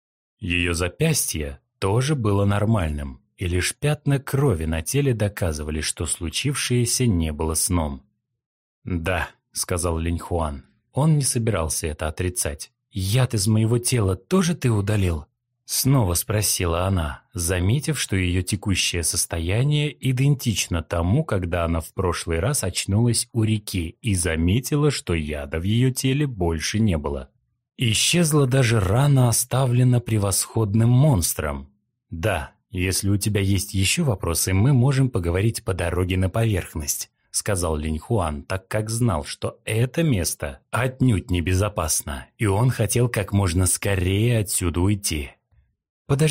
Ее запястье тоже было нормальным, и лишь пятна крови на теле доказывали, что случившееся не было сном. «Да», — сказал Линьхуан, он не собирался это отрицать. «Яд из моего тела тоже ты удалил?» Снова спросила она, заметив, что ее текущее состояние идентично тому, когда она в прошлый раз очнулась у реки и заметила, что яда в ее теле больше не было. Исчезла даже рана, оставлена превосходным монстром. «Да, если у тебя есть еще вопросы, мы можем поговорить по дороге на поверхность», — сказал Линьхуан, так как знал, что это место отнюдь небезопасно, и он хотел как можно скорее отсюда уйти. «Подожди,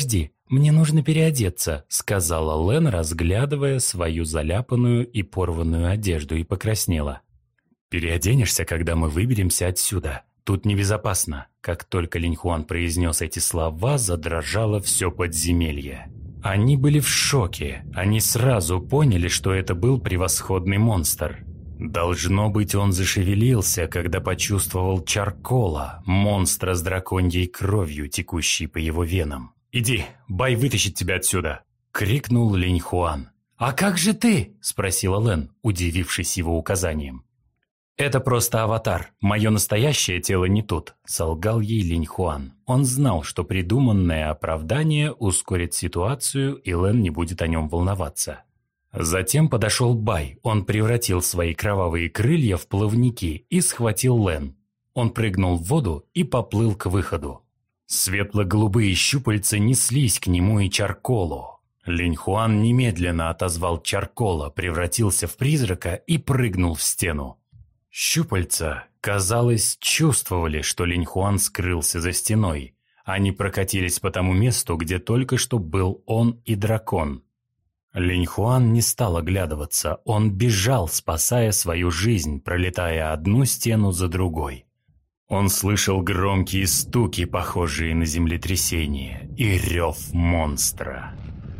«Мне нужно переодеться», — сказала Лэн, разглядывая свою заляпанную и порванную одежду, и покраснела. «Переоденешься, когда мы выберемся отсюда. Тут небезопасно». Как только Линьхуан произнес эти слова, задрожало все подземелье. Они были в шоке. Они сразу поняли, что это был превосходный монстр. Должно быть, он зашевелился, когда почувствовал Чаркола, монстра с драконьей кровью, текущей по его венам. «Иди, Бай вытащит тебя отсюда!» — крикнул Линьхуан. «А как же ты?» — спросила Лэн, удивившись его указанием. «Это просто аватар. Мое настоящее тело не тут», — солгал ей Линьхуан. Он знал, что придуманное оправдание ускорит ситуацию, и Лэн не будет о нем волноваться. Затем подошел Бай. Он превратил свои кровавые крылья в плавники и схватил Лэн. Он прыгнул в воду и поплыл к выходу. Светло-голубые щупальца неслись к нему и Чарколу. Линьхуан немедленно отозвал Чаркола, превратился в призрака и прыгнул в стену. Щупальца, казалось, чувствовали, что Линьхуан скрылся за стеной. Они прокатились по тому месту, где только что был он и дракон. Линьхуан не стал оглядываться, он бежал, спасая свою жизнь, пролетая одну стену за другой. Он слышал громкие стуки, похожие на землетрясение, и рев монстра.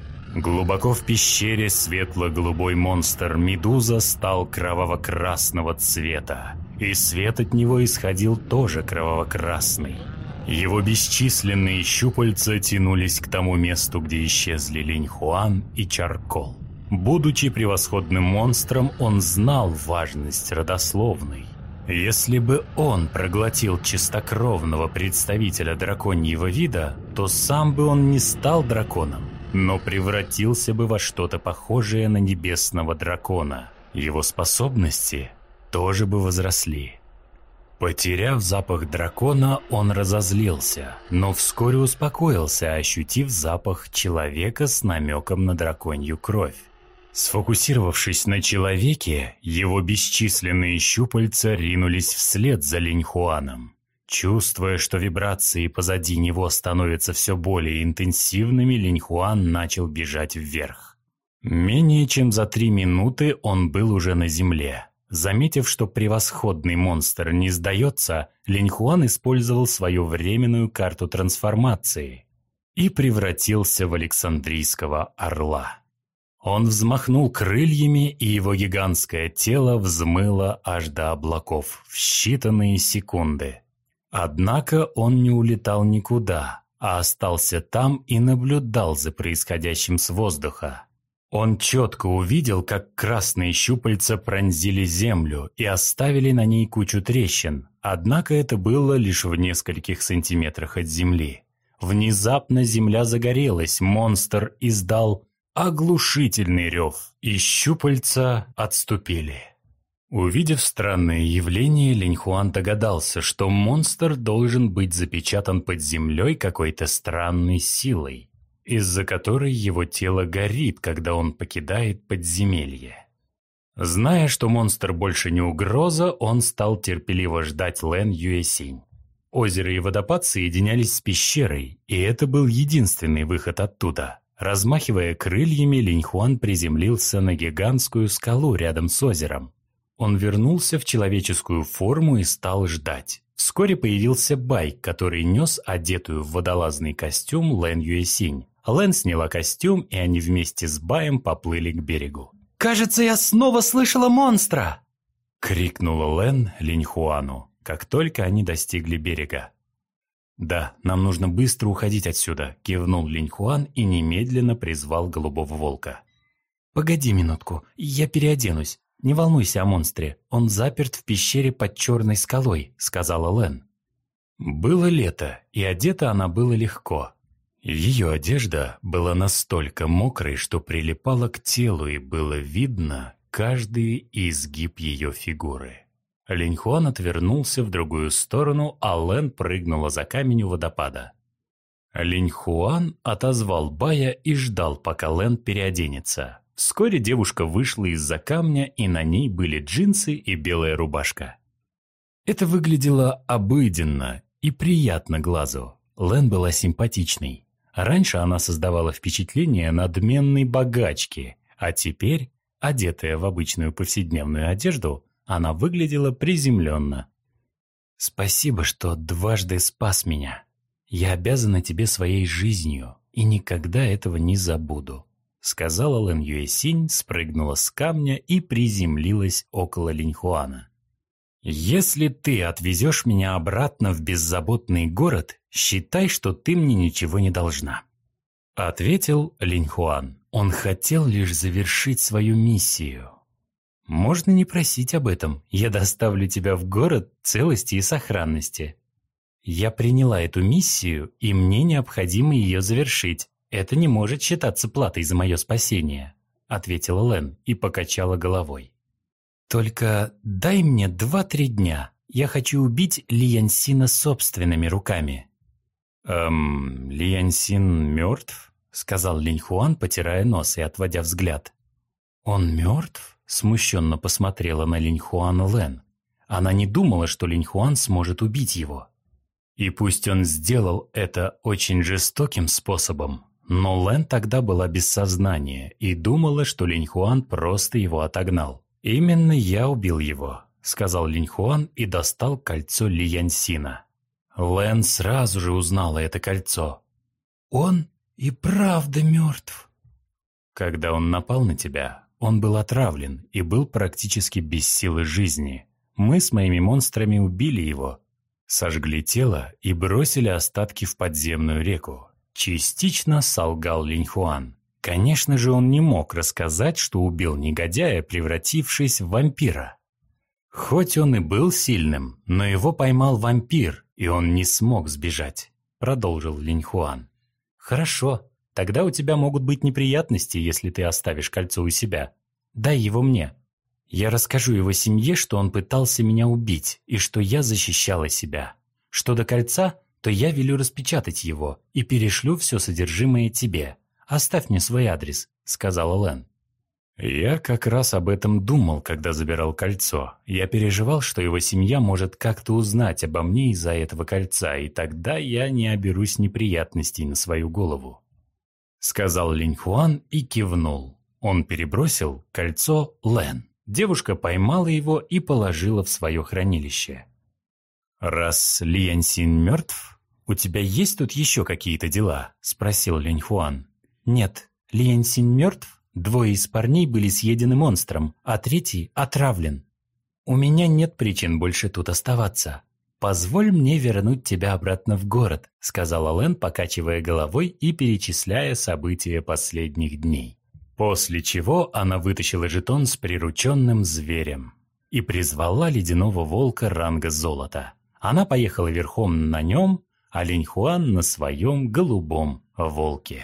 Глубоко в пещере светло-голубой монстр Медуза стал кроваво-красного цвета, и свет от него исходил тоже кроваво-красный. Его бесчисленные щупальца тянулись к тому месту, где исчезли Линьхуан и Чаркол. Будучи превосходным монстром, он знал важность родословной. Если бы он проглотил чистокровного представителя драконьего вида, то сам бы он не стал драконом, но превратился бы во что-то похожее на небесного дракона. Его способности тоже бы возросли. Потеряв запах дракона, он разозлился, но вскоре успокоился, ощутив запах человека с намеком на драконью кровь. Сфокусировавшись на человеке, его бесчисленные щупальца ринулись вслед за Линьхуаном. Чувствуя, что вибрации позади него становятся все более интенсивными, Линьхуан начал бежать вверх. Менее чем за три минуты он был уже на земле. Заметив, что превосходный монстр не сдается, Линьхуан использовал свою временную карту трансформации и превратился в Александрийского орла. Он взмахнул крыльями, и его гигантское тело взмыло аж до облаков в считанные секунды. Однако он не улетал никуда, а остался там и наблюдал за происходящим с воздуха. Он четко увидел, как красные щупальца пронзили землю и оставили на ней кучу трещин, однако это было лишь в нескольких сантиметрах от земли. Внезапно земля загорелась, монстр издал оглушительный рев, и щупальца отступили. Увидев странное явление, Линьхуан догадался, что монстр должен быть запечатан под землей какой-то странной силой, из-за которой его тело горит, когда он покидает подземелье. Зная, что монстр больше не угроза, он стал терпеливо ждать Лэн Юэсинь. Озеро и водопад соединялись с пещерой, и это был единственный выход оттуда. Размахивая крыльями, Линьхуан приземлился на гигантскую скалу рядом с озером. Он вернулся в человеческую форму и стал ждать. Вскоре появился Бай, который нес одетую в водолазный костюм Лэн Юэсинь. Лэн сняла костюм, и они вместе с Баем поплыли к берегу. «Кажется, я снова слышала монстра!» — крикнула Лэн Линьхуану, как только они достигли берега. «Да, нам нужно быстро уходить отсюда», — кивнул Линьхуан и немедленно призвал голубого волка. «Погоди минутку, я переоденусь. Не волнуйся о монстре, он заперт в пещере под черной скалой», — сказала Лэн. Было лето, и одета она была легко. Ее одежда была настолько мокрой, что прилипала к телу, и было видно каждый изгиб ее фигуры. Линьхуан отвернулся в другую сторону, а Лэн прыгнула за камень у водопада. Линьхуан отозвал Бая и ждал, пока Лэн переоденется. Вскоре девушка вышла из-за камня, и на ней были джинсы и белая рубашка. Это выглядело обыденно и приятно глазу. Лэн была симпатичной. Раньше она создавала впечатление надменной богачки, а теперь, одетая в обычную повседневную одежду, она выглядела приземленно. «Спасибо, что дважды спас меня. Я обязана тебе своей жизнью и никогда этого не забуду», сказала Лэн Юэсинь, спрыгнула с камня и приземлилась около Линьхуана. «Если ты отвезешь меня обратно в беззаботный город, считай, что ты мне ничего не должна», ответил Линьхуан. Он хотел лишь завершить свою миссию. «Можно не просить об этом. Я доставлю тебя в город в целости и сохранности. Я приняла эту миссию, и мне необходимо ее завершить. Это не может считаться платой за мое спасение», ответила Лэн и покачала головой. «Только дай мне два-три дня. Я хочу убить Ли Яньсина собственными руками». «Эм, Ли Яньсин мертв?» сказал Линьхуан, потирая нос и отводя взгляд. «Он мертв?» смущенно посмотрела на Линьхуана Лэн. Она не думала, что Линьхуан сможет убить его. И пусть он сделал это очень жестоким способом, но Лэн тогда была без сознания и думала, что Линьхуан просто его отогнал. «Именно я убил его», — сказал Линьхуан и достал кольцо Ли Яньсина. Лэн сразу же узнала это кольцо. «Он и правда мертв». «Когда он напал на тебя, он был отравлен и был практически без силы жизни. Мы с моими монстрами убили его, сожгли тело и бросили остатки в подземную реку», — частично солгал Линьхуан. Конечно же, он не мог рассказать, что убил негодяя, превратившись в вампира. Хоть он и был сильным, но его поймал вампир, и он не смог сбежать, продолжил Линьхуан. «Хорошо, тогда у тебя могут быть неприятности, если ты оставишь кольцо у себя. Дай его мне. Я расскажу его семье, что он пытался меня убить, и что я защищала себя. Что до кольца, то я велю распечатать его и перешлю все содержимое тебе. Оставь мне свой адрес», — сказала Лэн. «Я как раз об этом думал, когда забирал кольцо. Я переживал, что его семья может как-то узнать обо мне из-за этого кольца, и тогда я не оберусь неприятностей на свою голову», — сказал Линьхуан и кивнул. Он перебросил кольцо Лэн. Девушка поймала его и положила в свое хранилище. «Раз Ли Яньсин мертв, у тебя есть тут еще какие-то дела?» — спросил Линьхуан. «Нет, Ли Яньсин мертв, двое из парней были съедены монстром, а третий отравлен. У меня нет причин больше тут оставаться. Позволь мне вернуть тебя обратно в город», — сказала Лэн, покачивая головой и перечисляя события последних дней. После чего она вытащила жетон с прирученным зверем и призвала ледяного волка ранга золота. Она поехала верхом на нем, а Линьхуан на своем голубом волке.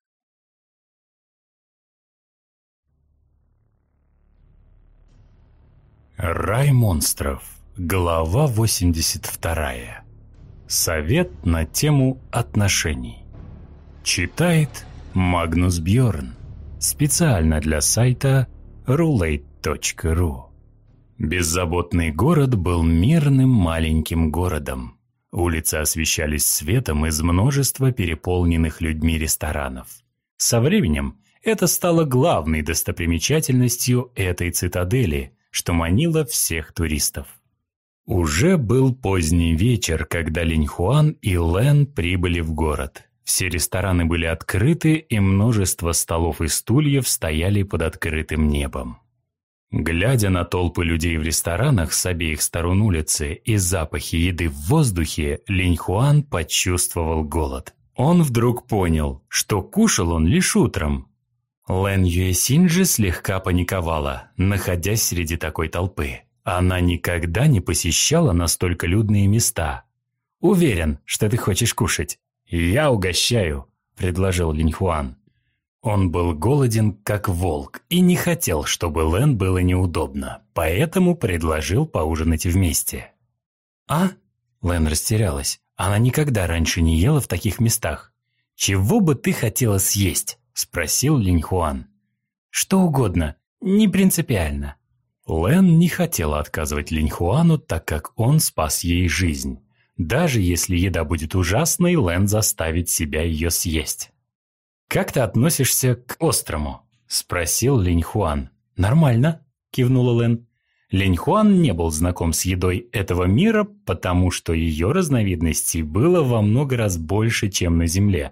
Рай монстров. Глава восемьдесят вторая. Совет на тему отношений. Читает Магнус Бьорн. Специально для сайта рулейт точка ру. Беззаботный город был мирным маленьким городом. Улицы освещались светом из множества переполненных людьми ресторанов. Со временем это стало главной достопримечательностью этой цитадели, что манило всех туристов. Уже был поздний вечер, когда Линьхуан и Лэн прибыли в город. Все рестораны были открыты, и множество столов и стульев стояли под открытым небом. Глядя на толпы людей в ресторанах с обеих сторон улицы и запахи еды в воздухе, Линьхуан почувствовал голод. Он вдруг понял, что кушал он лишь утром. Лэн Юэсинь же слегка паниковала, находясь среди такой толпы. Она никогда не посещала настолько людные места. «Уверен, что ты хочешь кушать. Я угощаю», — предложил Линьхуан. Он был голоден, как волк, и не хотел, чтобы Лэн было неудобно, поэтому предложил поужинать вместе. «А?» — Лэн растерялась. Она никогда раньше не ела в таких местах. «Чего бы ты хотела съесть?» — спросил Линьхуан. «Что угодно, не принципиально». Лэн не хотела отказывать Линьхуану, так как он спас ей жизнь. Даже если еда будет ужасной, Лэн заставит себя ее съесть. «Как ты относишься к острому?» – спросил Линьхуан. «Нормально», – кивнула Лэн. Линьхуан не был знаком с едой этого мира, потому что ее разновидностей было во много раз больше, чем на Земле.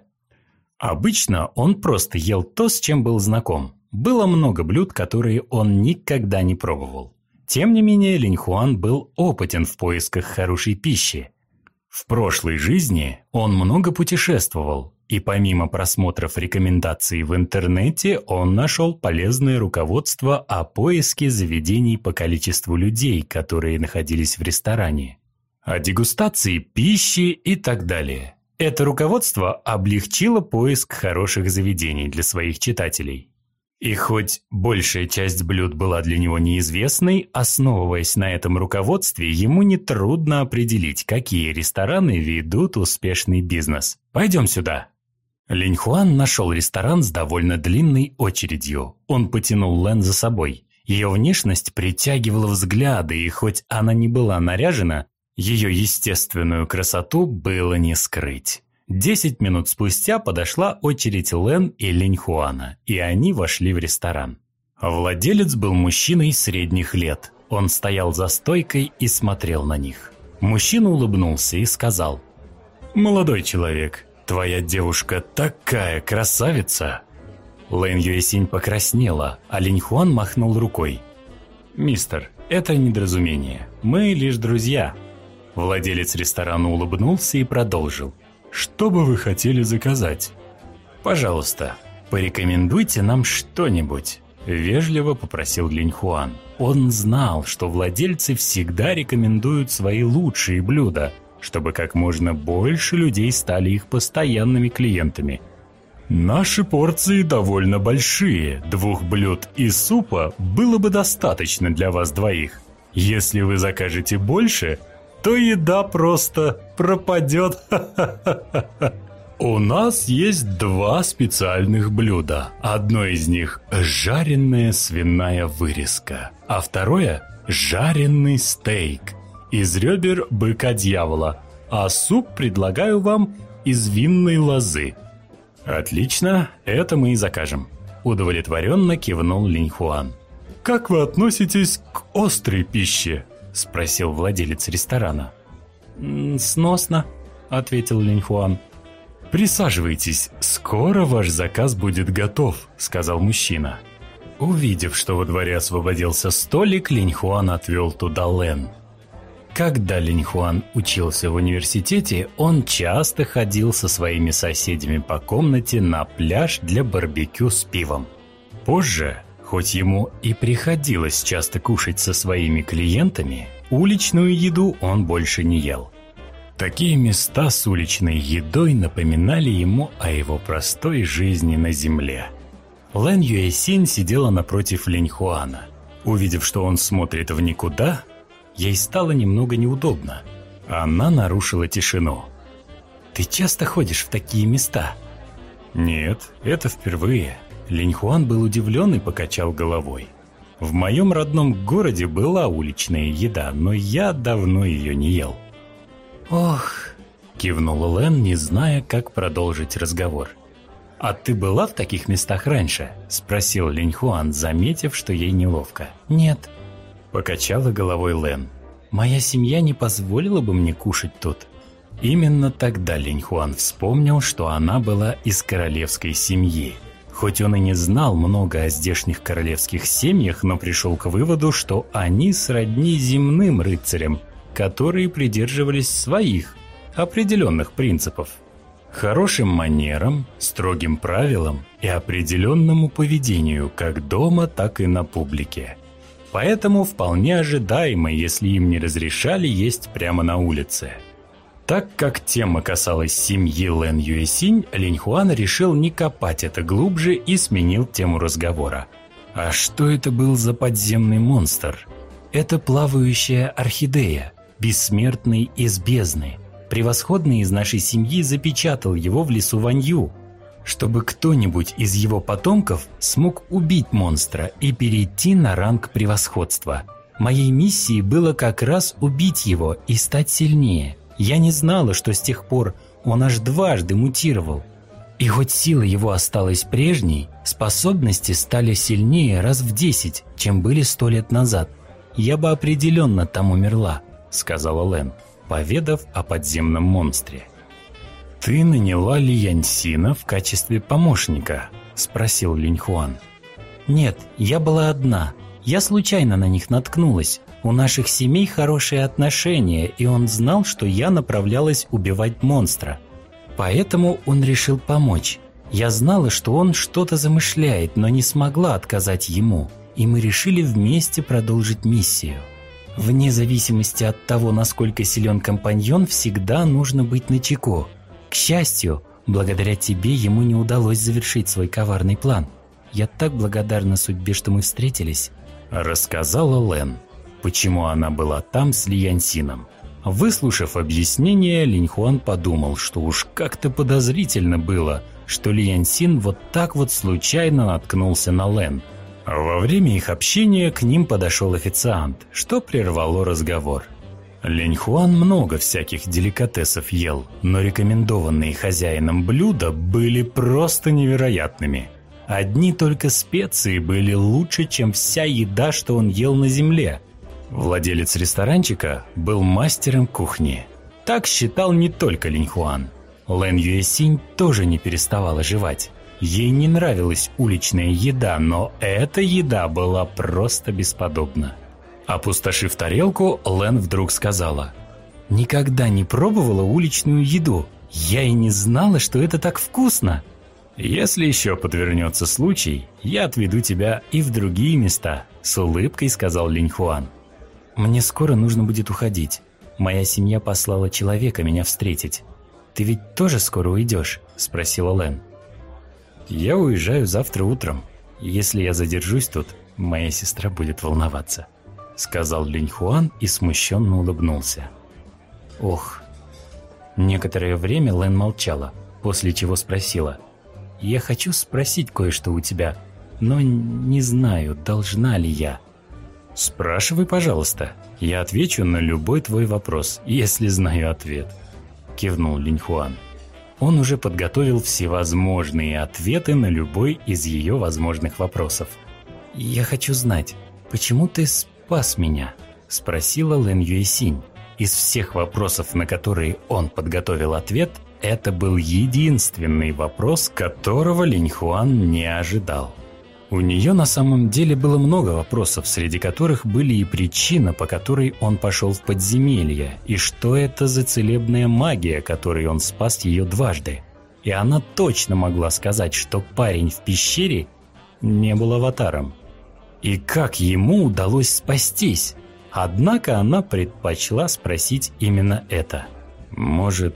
Обычно он просто ел то, с чем был знаком. Было много блюд, которые он никогда не пробовал. Тем не менее, Линьхуан был опытен в поисках хорошей пищи. В прошлой жизни он много путешествовал, и помимо просмотров рекомендаций в интернете, он нашел полезное руководство о поиске заведений по количеству людей, которые находились в ресторане, о дегустации пищи и так далее. Это руководство облегчило поиск хороших заведений для своих читателей. И хоть большая часть блюд была для него неизвестной, основываясь на этом руководстве, ему нетрудно определить, какие рестораны ведут успешный бизнес. «Пойдем сюда». Линьхуан нашел ресторан с довольно длинной очередью. Он потянул Лэн за собой. Ее внешность притягивала взгляды, и хоть она не была наряжена, ее естественную красоту было не скрыть. Десять минут спустя подошла очередь Лэн и Линьхуана, и они вошли в ресторан. Владелец был мужчиной средних лет. Он стоял за стойкой и смотрел на них. Мужчина улыбнулся и сказал: «Молодой человек, твоя девушка такая красавица!» Лэн Юэсинь покраснела, а Линьхуан махнул рукой. «Мистер, это недоразумение. Мы лишь друзья». Владелец ресторана улыбнулся и продолжил: «Что бы вы хотели заказать?» «Пожалуйста, порекомендуйте нам что-нибудь», – вежливо попросил Линьхуан. Он знал, что владельцы всегда рекомендуют свои лучшие блюда, чтобы как можно больше людей стали их постоянными клиентами. «Наши порции довольно большие, двух блюд и супа было бы достаточно для вас двоих. Если вы закажете больше, то еда просто пропадет. У нас есть два специальных блюда. Одно из них – жареная свиная вырезка, а второе – жареный стейк из ребер быка-дьявола, а суп предлагаю вам из винной лозы». «Отлично, это мы и закажем», – удовлетворенно кивнул Линьхуан. «Как вы относитесь к острой пище?» – спросил владелец ресторана. «Сносно», – ответил Линьхуан. «Присаживайтесь, скоро ваш заказ будет готов», – сказал мужчина. Увидев, что во дворе освободился столик, Линьхуан отвел туда Лэн. Когда Линьхуан учился в университете, он часто ходил со своими соседями по комнате на пляж для барбекю с пивом. Позже, хоть ему и приходилось часто кушать со своими клиентами, уличную еду он больше не ел. Такие места с уличной едой напоминали ему о его простой жизни на земле. Лэн Юэсинь сидела напротив Линьхуана. Увидев, что он смотрит в никуда, ей стало немного неудобно. Она нарушила тишину. «Ты часто ходишь в такие места?» «Нет, это впервые». Линьхуан был удивлен и покачал головой. «В моем родном городе была уличная еда, но я давно ее не ел». «Ох», – кивнула Лэн, не зная, как продолжить разговор. «А ты была в таких местах раньше?» – спросил Линьхуан, заметив, что ей неловко. «Нет», – покачала головой Лэн. «Моя семья не позволила бы мне кушать тут». Именно тогда Линьхуан вспомнил, что она была из королевской семьи. Хоть он и не знал много о здешних королевских семьях, но пришел к выводу, что они сродни земным рыцарям, которые придерживались своих определенных принципов. Хорошим манерам, строгим правилам и определенному поведению как дома, так и на публике. Поэтому вполне ожидаемо, если им не разрешали есть прямо на улице. Так как тема касалась семьи Лэн Юэсинь, Линьхуан решил не копать это глубже и сменил тему разговора. «А что это был за подземный монстр?» «Это плавающая орхидея, бессмертный из бездны. Превосходный из нашей семьи запечатал его в лесу Ванью, чтобы кто-нибудь из его потомков смог убить монстра и перейти на ранг превосходства. Моей миссией было как раз убить его и стать сильнее. Я не знала, что с тех пор он аж дважды мутировал. И хоть сила его осталась прежней, способности стали сильнее раз в десять, чем были сто лет назад. Я бы определенно там умерла, сказала Лэн, поведав о подземном монстре. «Ты наняла Ли Яньсина в качестве помощника?» – спросил Линьхуан. «Нет, я была одна. Я случайно на них наткнулась. У наших семей хорошие отношения, и он знал, что я направлялась убивать монстра. Поэтому он решил помочь. Я знала, что он что-то замышляет, но не смогла отказать ему, и мы решили вместе продолжить миссию. Вне зависимости от того, насколько силен компаньон, всегда нужно быть начеку. К счастью, благодаря тебе ему не удалось завершить свой коварный план. Я так благодарна судьбе, что мы встретились», – рассказала Лэн, почему она была там с Ли Яньсином. Выслушав объяснение, Линьхуан подумал, что уж как-то подозрительно было, что Ли Яньсин вот так вот случайно наткнулся на Лэн. Во время их общения к ним подошел официант, что прервало разговор. Линьхуан много всяких деликатесов ел, но рекомендованные хозяином блюда были просто невероятными. Одни только специи были лучше, чем вся еда, что он ел на земле. Владелец ресторанчика был мастером кухни. Так считал не только Линьхуан. Лэн Юэсинь тоже не переставала жевать. Ей не нравилась уличная еда, но эта еда была просто бесподобна. Опустошив тарелку, Лэн вдруг сказала: «Никогда не пробовала уличную еду. Я и не знала, что это так вкусно. Если еще подвернется случай, я отведу тебя и в другие места», – с улыбкой сказал Линьхуан. «Мне скоро нужно будет уходить. Моя семья послала человека меня встретить. Ты ведь тоже скоро уйдешь?» – спросила Лэн. «Я уезжаю завтра утром. Если я задержусь тут, моя сестра будет волноваться», – сказал Линьхуан и смущенно улыбнулся. «Ох». Некоторое время Лэн молчала, после чего спросила: «Я хочу спросить кое-что у тебя, но не знаю, должна ли я». «Спрашивай, пожалуйста. Я отвечу на любой твой вопрос, если знаю ответ», – кивнул Линьхуан. Он уже подготовил всевозможные ответы на любой из ее возможных вопросов. «Я хочу знать, почему ты спас меня?» – спросила Лэн Юэсинь. Из всех вопросов, на которые он подготовил ответ, это был единственный вопрос, которого Линьхуан не ожидал. У нее на самом деле было много вопросов, среди которых были и причина, по которой он пошел в подземелье, и что это за целебная магия, которой он спас ее дважды. И она точно могла сказать, что парень в пещере не был аватаром. И как ему удалось спастись? Однако она предпочла спросить именно это. «Может,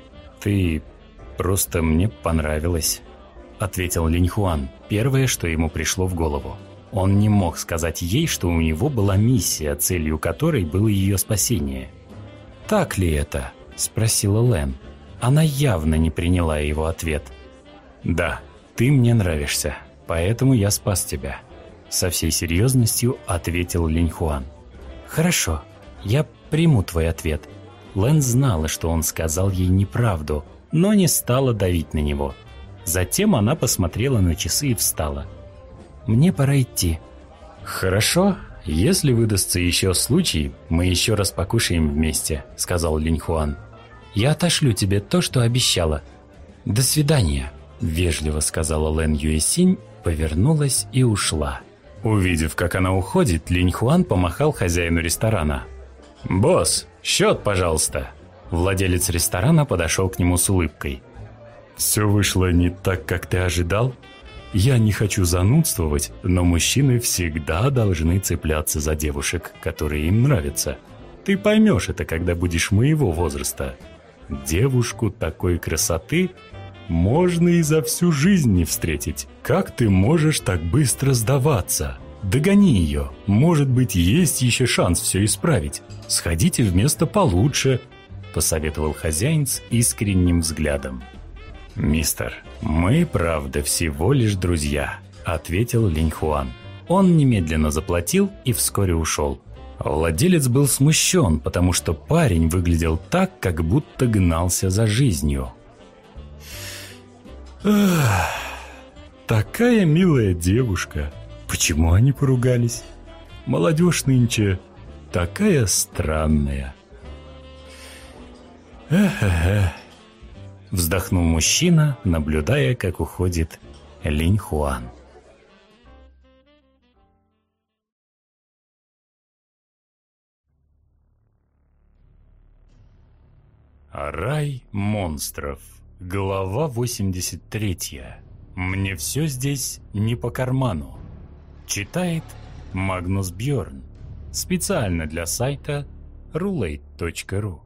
ты просто мне понравилась?» – ответил Линьхуан, первое, что ему пришло в голову. Он не мог сказать ей, что у него была миссия, целью которой было ее спасение. «Так ли это?» – спросила Лэн. Она явно не приняла его ответ. «Да, ты мне нравишься, поэтому я спас тебя», – со всей серьезностью ответил Линьхуан. «Хорошо, я приму твой ответ». Лэн знала, что он сказал ей неправду, но не стала давить на него. Затем она посмотрела на часы и встала. «Мне пора идти». «Хорошо, если выдастся еще случай, мы еще раз покушаем вместе», – сказал Линьхуан. «Я отошлю тебе то, что обещала». «До свидания», – вежливо сказала Лэн Юэсинь, повернулась и ушла. Увидев, как она уходит, Линьхуан помахал хозяину ресторана. «Босс, счет, пожалуйста». Владелец ресторана подошел к нему с улыбкой. «Все вышло не так, как ты ожидал? Я не хочу занудствовать, но мужчины всегда должны цепляться за девушек, которые им нравятся. Ты поймешь это, когда будешь моего возраста. Девушку такой красоты можно и за всю жизнь не встретить. Как ты можешь так быстро сдаваться? Догони ее, может быть, есть еще шанс все исправить. Сходите в место получше», – посоветовал хозяин с искренним взглядом. «Мистер, мы, правда, всего лишь друзья», – ответил Линьхуан. Он немедленно заплатил и вскоре ушел. Владелец был смущен, потому что парень выглядел так, как будто гнался за жизнью. Ах, такая милая девушка. Почему они поругались? Молодежь нынче такая странная. Эх-эх-эх. Вздохнул мужчина, наблюдая, как уходит Линь-Хуан. Рай монстров. Глава восемьдесят третья. Мне все здесь не по карману. Читает Магнус Бьорн. Специально для сайта рулейт точка ру.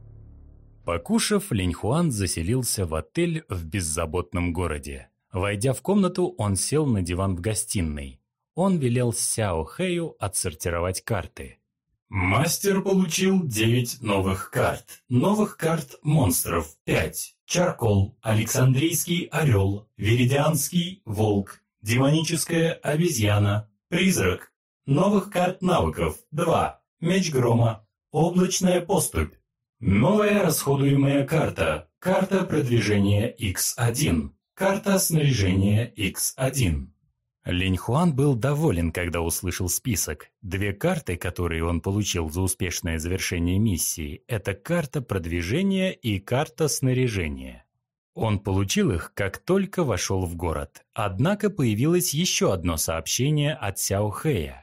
Покушав, Линь-Хуан заселился в отель в беззаботном городе. Войдя в комнату, он сел на диван в гостиной. Он велел Сяо Хэю отсортировать карты. Мастер получил девять новых карт. Новых карт монстров пять. Чаркол, Александрийский орел, Веридианский волк, Демоническая обезьяна, Призрак. Новых карт навыков два. Меч грома, Облачная поступь. Новая расходуемая карта. Карта продвижения икс один. Карта снаряжения икс один. Линь-Хуан был доволен, когда услышал список. Две карты, которые он получил за успешное завершение миссии, это карта продвижения и карта снаряжения. Он получил их, как только вошел в город. Однако появилось еще одно сообщение от Сяо Хэя.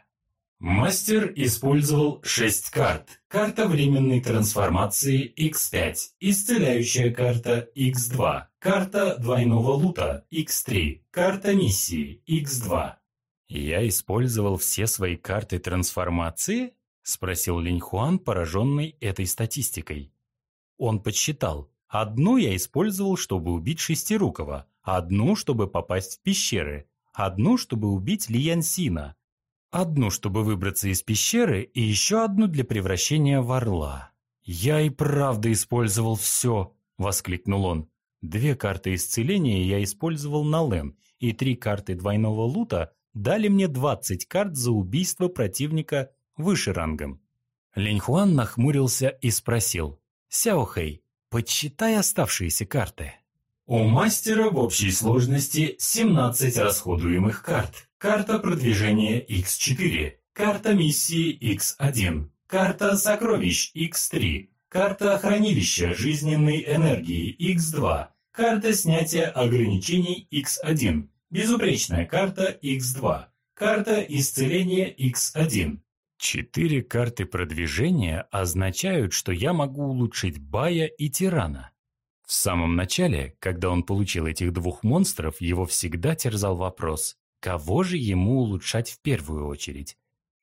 Мастер использовал шесть карт. Карта временной трансформации икс пять, исцеляющая карта икс два, карта двойного лута икс три, карта миссии икс два. «Я использовал все свои карты трансформации?» – спросил Линь-Хуан, пораженный этой статистикой. Он подсчитал. Одну я использовал, чтобы убить Шестирукого, одну, чтобы попасть в пещеры, одну, чтобы убить Ли Янсина, одну, чтобы выбраться из пещеры, и еще одну для превращения в орла. «Я и правда использовал все!» – воскликнул он. Две карты исцеления я использовал на Лэн, и три карты двойного лута дали мне двадцать карт за убийство противника выше рангом. Линь-Хуан нахмурился и спросил. «Сяо Хэй, подсчитай оставшиеся карты». У мастера в общей сложности семнадцать расходуемых карт. Карта продвижения икс четыре, карта миссии икс один, карта сокровищ икс три, карта хранилища жизненной энергии икс два, карта снятия ограничений икс один, безупречная карта икс два, карта исцеления икс один. Четыре карты продвижения означают, что я могу улучшить Бая и Тирана. В самом начале, когда он получил этих двух монстров, его всегда терзал вопрос, кого же ему улучшать в первую очередь.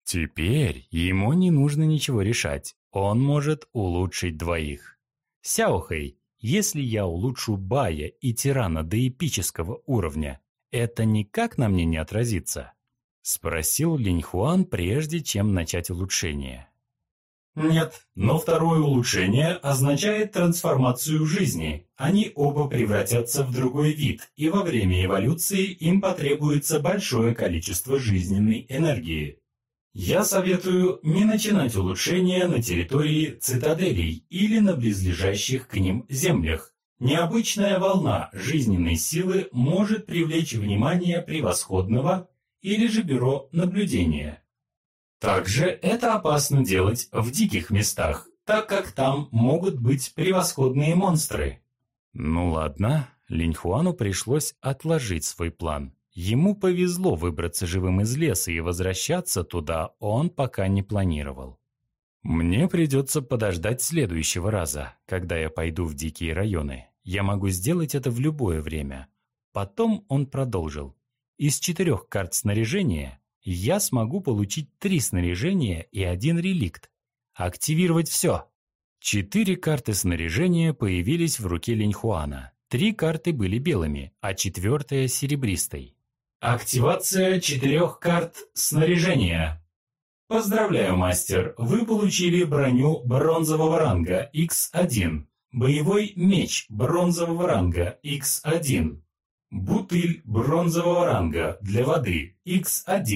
Теперь ему не нужно ничего решать, он может улучшить двоих. Сяо Хэй, если я улучшу Бая и Тирана до эпического уровня, это никак на мне не отразится? Спросил Линь-Хуан, прежде чем начать улучшение. Нет, но второе улучшение означает трансформацию жизни. Они оба превратятся в другой вид, и во время эволюции им потребуется большое количество жизненной энергии. Я советую не начинать улучшения на территории цитаделей или на близлежащих к ним землях. Необычная волна жизненной силы может привлечь внимание превосходного или же бюро наблюдения. Также это опасно делать в диких местах, так как там могут быть превосходные монстры. Ну ладно, Линь-Хуану пришлось отложить свой план. Ему повезло выбраться живым из леса, и возвращаться туда он пока не планировал. Мне придется подождать следующего раза, когда я пойду в дикие районы. Я могу сделать это в любое время. Потом он продолжил. Из четырех карт снаряжения я смогу получить три снаряжения и один реликт. Активировать все. Четыре карты снаряжения появились в руке Линь-Хуана. Три карты были белыми, а четвертая серебристой. Активация четырех карт снаряжения. Поздравляю, мастер, вы получили броню бронзового ранга икс один, боевой меч бронзового ранга икс один, бутыль бронзового ранга для воды икс один,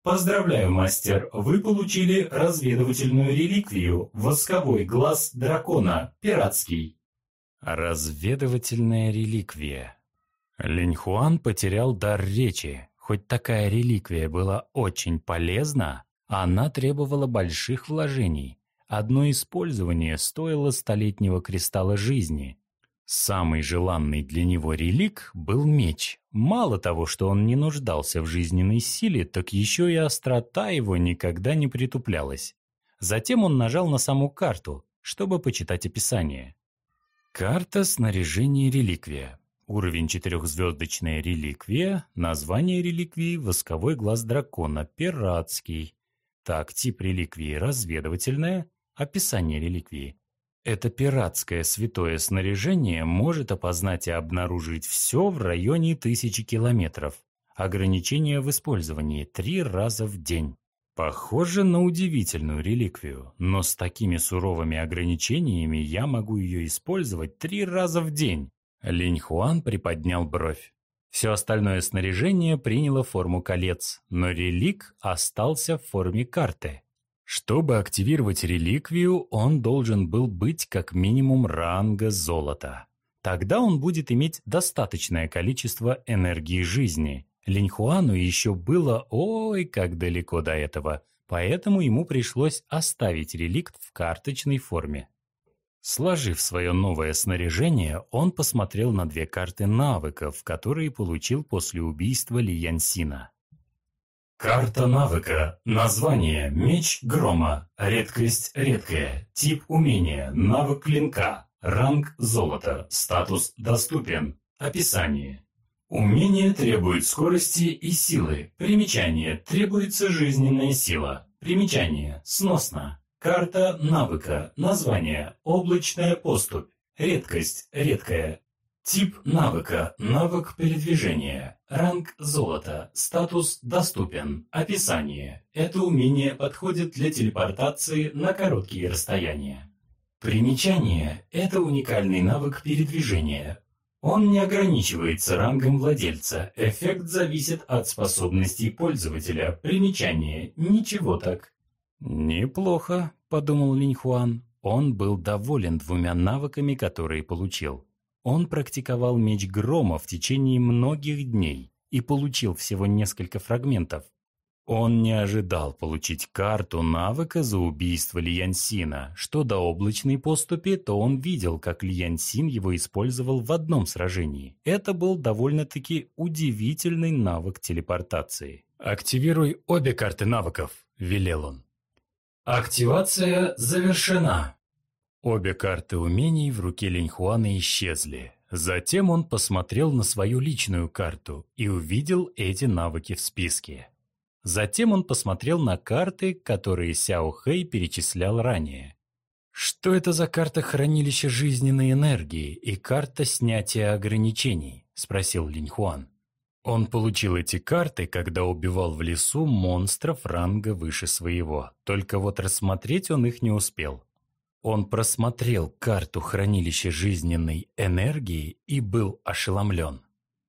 Поздравляю, мастер, вы получили разведывательную реликвию «Восковой глаз дракона, пиратский». Разведывательная реликвия. Линьхуан потерял дар речи. Хоть такая реликвия была очень полезна, она требовала больших вложений. Одно использование стоило столетнего кристалла жизни. Самый желанный для него релик был меч. Мало того, что он не нуждался в жизненной силе, так еще и острота его никогда не притуплялась. Затем он нажал на саму карту, чтобы почитать описание. Карта снаряжения реликвия. Уровень четырехзвездочная реликвия. Название реликвии «Восковой глаз дракона, пиратский». Так, тип реликвии разведывательная. Описание реликвии. Это пиратское святое снаряжение может опознать и обнаружить все в районе тысячи километров. Ограничение в использовании три раза в день. Похоже на удивительную реликвию, но с такими суровыми ограничениями я могу ее использовать три раза в день. Линьхуан приподнял бровь. Все остальное снаряжение приняло форму колец, но релик остался в форме карты. Чтобы активировать реликвию, он должен был быть как минимум ранга золота. Тогда он будет иметь достаточное количество энергии жизни. Линьхуану еще было ой как далеко до этого, поэтому ему пришлось оставить реликт в карточной форме. Сложив свое новое снаряжение, он посмотрел на две карты навыков, которые получил после убийства Ли Яньсина. Карта навыка. Название «Меч грома». Редкость редкая. Тип умения «Навык клинка». Ранг золото. Статус доступен. Описание. Умение требует скорости и силы. Примечание. Требуется жизненная сила. Примечание. Сносно. Карта навыка. Название «Облачная поступь». Редкость редкая. Тип навыка. Навык передвижения. Ранг золото. Статус доступен. Описание. Это умение подходит для телепортации на короткие расстояния. Примечание. Это уникальный навык передвижения. Он не ограничивается рангом владельца. Эффект зависит от способностей пользователя. Примечание. Ничего так. «Неплохо», — подумал Линьхуан. Он был доволен двумя навыками, которые получил. Он практиковал меч грома в течение многих дней и получил всего несколько фрагментов. Он не ожидал получить карту навыка за убийство Ли Яньсина. Что до облачной поступи, то он видел, как Ли Яньсин его использовал в одном сражении. Это был довольно-таки удивительный навык телепортации. «Активируй обе карты навыков», — велел он. Активация завершена. Обе карты умений в руке Линьхуана исчезли. Затем он посмотрел на свою личную карту и увидел эти навыки в списке. Затем он посмотрел на карты, которые Сяо Хэй перечислял ранее. «Что это за карта хранилища жизненной энергии и карта снятия ограничений?» – спросил Линьхуан. Он получил эти карты, когда убивал в лесу монстров ранга выше своего, только вот рассмотреть он их не успел. Он просмотрел карту хранилища жизненной энергии и был ошеломлен.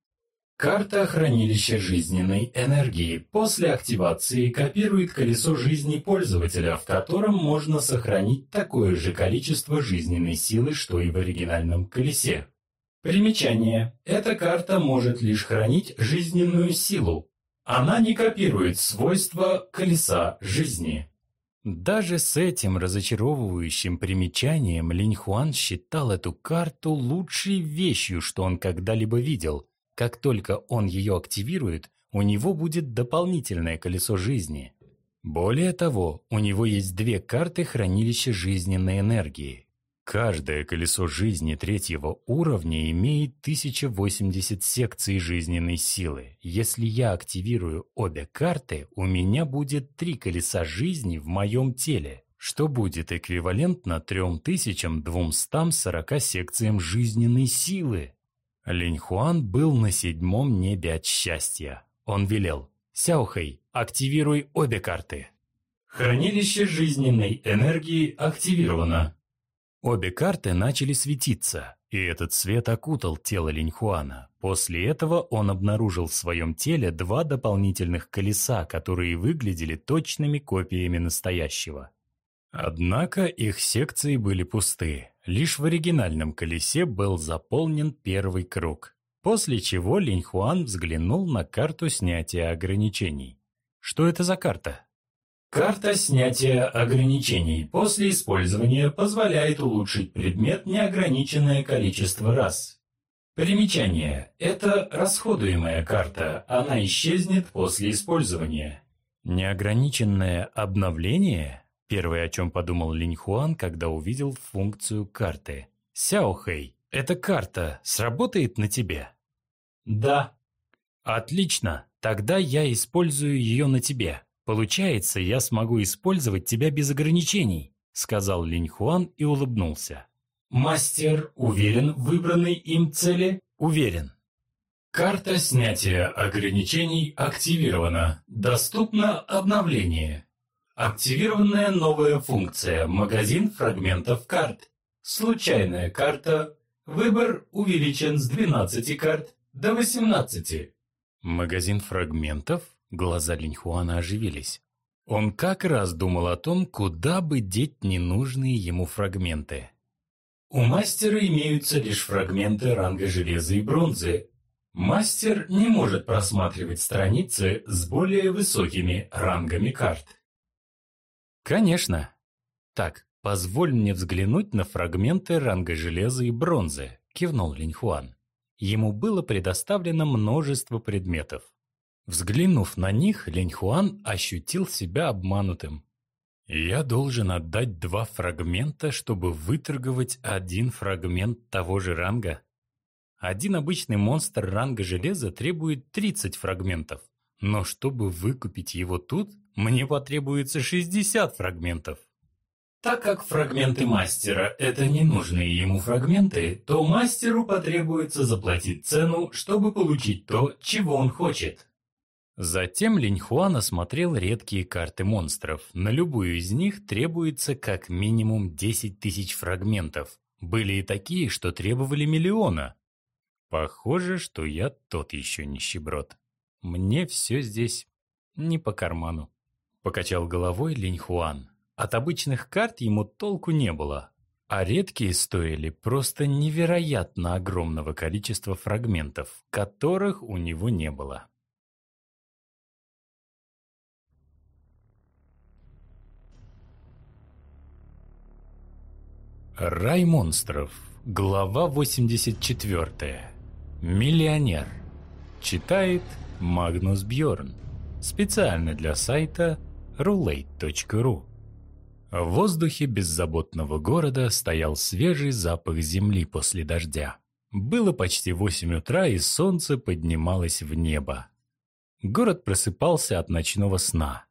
Карта хранилища жизненной энергии после активации копирует колесо жизни пользователя, в котором можно сохранить такое же количество жизненной силы, что и в оригинальном колесе. Примечание. Эта карта может лишь хранить жизненную силу. Она не копирует свойства колеса жизни. Даже с этим разочаровывающим примечанием Линьхуан считал эту карту лучшей вещью, что он когда-либо видел. Как только он ее активирует, у него будет дополнительное колесо жизни. Более того, у него есть две карты хранилища жизненной энергии. Каждое колесо жизни третьего уровня имеет тысяча восемьдесят секций жизненной силы. Если я активирую обе карты, у меня будет три колеса жизни в моем теле, что будет эквивалентно трем тысячам двумстам сорока секциям жизненной силы. Линьхуан был на седьмом небе от счастья. Он велел: «Сяо Хэй, активируй обе карты». Хранилище жизненной энергии активировано. Обе карты начали светиться, и этот свет окутал тело Линьхуана. После этого он обнаружил в своем теле два дополнительных колеса, которые выглядели точными копиями настоящего. Однако их секции были пусты. Лишь в оригинальном колесе был заполнен первый круг. После чего Линьхуан взглянул на карту снятия ограничений. Что это за карта? Карта снятия ограничений после использования позволяет улучшить предмет неограниченное количество раз. Примечание. Это расходуемая карта, она исчезнет после использования. Неограниченное обновление? Первое, о чем подумал Линьхуан, когда увидел функцию карты. Сяохэй, эта карта сработает на тебе? Да. Отлично, тогда я использую ее на тебе. «Получается, я смогу использовать тебя без ограничений», — сказал Линьхуан и улыбнулся. «Мастер уверен в выбранной им цели?» «Уверен». Карта снятия ограничений активирована. Доступно обновление. Активированная новая функция «Магазин фрагментов карт». Случайная карта. Выбор увеличен с двенадцати карт до восемнадцати. Магазин фрагментов? Глаза Линьхуана оживились. Он как раз думал о том, куда бы деть ненужные ему фрагменты. У мастера имеются лишь фрагменты ранга железа и бронзы. Мастер не может просматривать страницы с более высокими рангами карт. Конечно. Так, позволь мне взглянуть на фрагменты ранга железа и бронзы, кивнул Линьхуан. Ему было предоставлено множество предметов. Взглянув на них, Линьхуан ощутил себя обманутым. «Я должен отдать два фрагмента, чтобы выторговать один фрагмент того же ранга? Один обычный монстр ранга железа требует тридцать фрагментов, но чтобы выкупить его тут, мне потребуется шестьдесят фрагментов. Так как фрагменты мастера – это ненужные ему фрагменты, то мастеру потребуется заплатить цену, чтобы получить то, чего он хочет». Затем Линьхуан осмотрел редкие карты монстров. На любую из них требуется как минимум десять тысяч фрагментов. Были и такие, что требовали миллиона. Похоже, что я тот еще нищеброд. Мне все здесь не по карману. Покачал головой Линьхуан. От обычных карт ему толку не было, а редкие стоили просто невероятно огромного количества фрагментов, которых у него не было. Рай монстров. Глава восемьдесят четвёртая. Миллионер. Читает Магнус Бьорн. Специально для сайта рулейт точка ру. В воздухе беззаботного города стоял свежий запах земли после дождя. Было почти восемь утра, и солнце поднималось в небо. Город просыпался от ночного сна.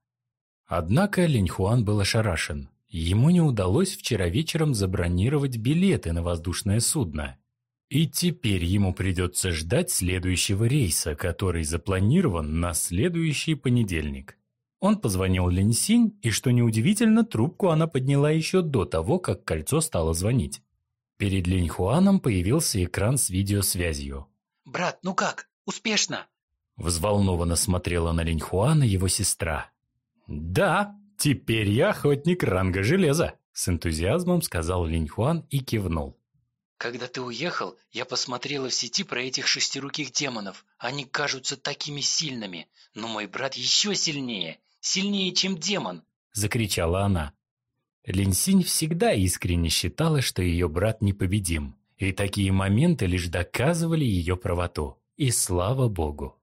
Однако Линьхуан был ошарашен. Ему не удалось вчера вечером забронировать билеты на воздушное судно. И теперь ему придется ждать следующего рейса, который запланирован на следующий понедельник. Он позвонил Линьсинь, и, что неудивительно, трубку она подняла еще до того, как кольцо стало звонить. Перед Линьхуаном появился экран с видеосвязью. «Брат, ну как? Успешно?» Взволнованно смотрела на Линьхуана его сестра. «Да, теперь я охотник ранга железа», — с энтузиазмом сказал Линьхуан и кивнул. «Когда ты уехал, я посмотрела в сети про этих шестируких демонов. Они кажутся такими сильными, но мой брат еще сильнее, сильнее, чем демон», — закричала она. Линьсинь всегда искренне считала, что ее брат непобедим, и такие моменты лишь доказывали ее правоту. И слава богу.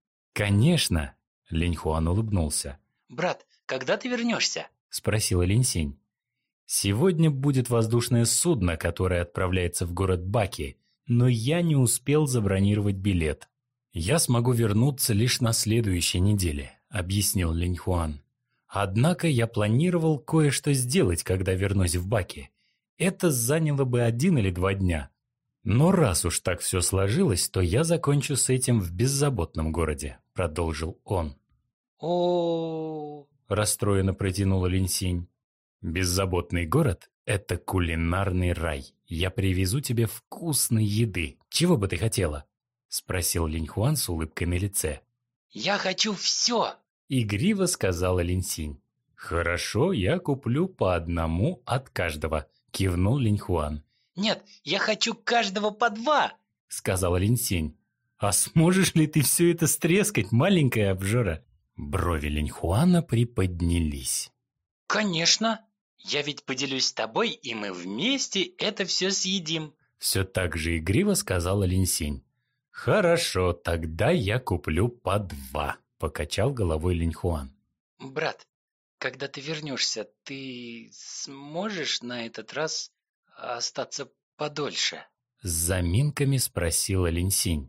«Конечно», — Линьхуан улыбнулся. «Брат, когда ты вернешься?» — спросила Линьсинь. «Сегодня будет воздушное судно, которое отправляется в город Баки, но я не успел забронировать билет. Я смогу вернуться лишь на следующей неделе», — объяснил Линьхуан. «Однако я планировал кое-что сделать, когда вернусь в Баки. Это заняло бы один или два дня. Но раз уж так все сложилось, то я закончу с этим в беззаботном городе», — продолжил он. «О-о-о!» — расстроенно протянула Линьсинь. «Беззаботный город Это кулинарный рай. Я привезу тебе вкусной еды. Чего бы ты хотела?» — спросил Линьхуан с улыбкой на лице. «Я хочу все!» — игриво сказала Линьсинь. «Хорошо, я куплю по одному от каждого», — кивнул Линьхуан. «Нет, я хочу каждого по два!» — сказала Линьсинь. «А сможешь ли ты все это стрескать, маленькая обжора?» Брови Линьхуана приподнялись. «Конечно! Я ведь поделюсь с тобой, и мы вместе это все съедим!» Все так же игриво сказала Линьсинь. «Хорошо, тогда я куплю по два», — покачал головой Линьхуан. «Брат, когда ты вернешься, ты сможешь на этот раз остаться подольше?» С заминками спросила Линьсинь.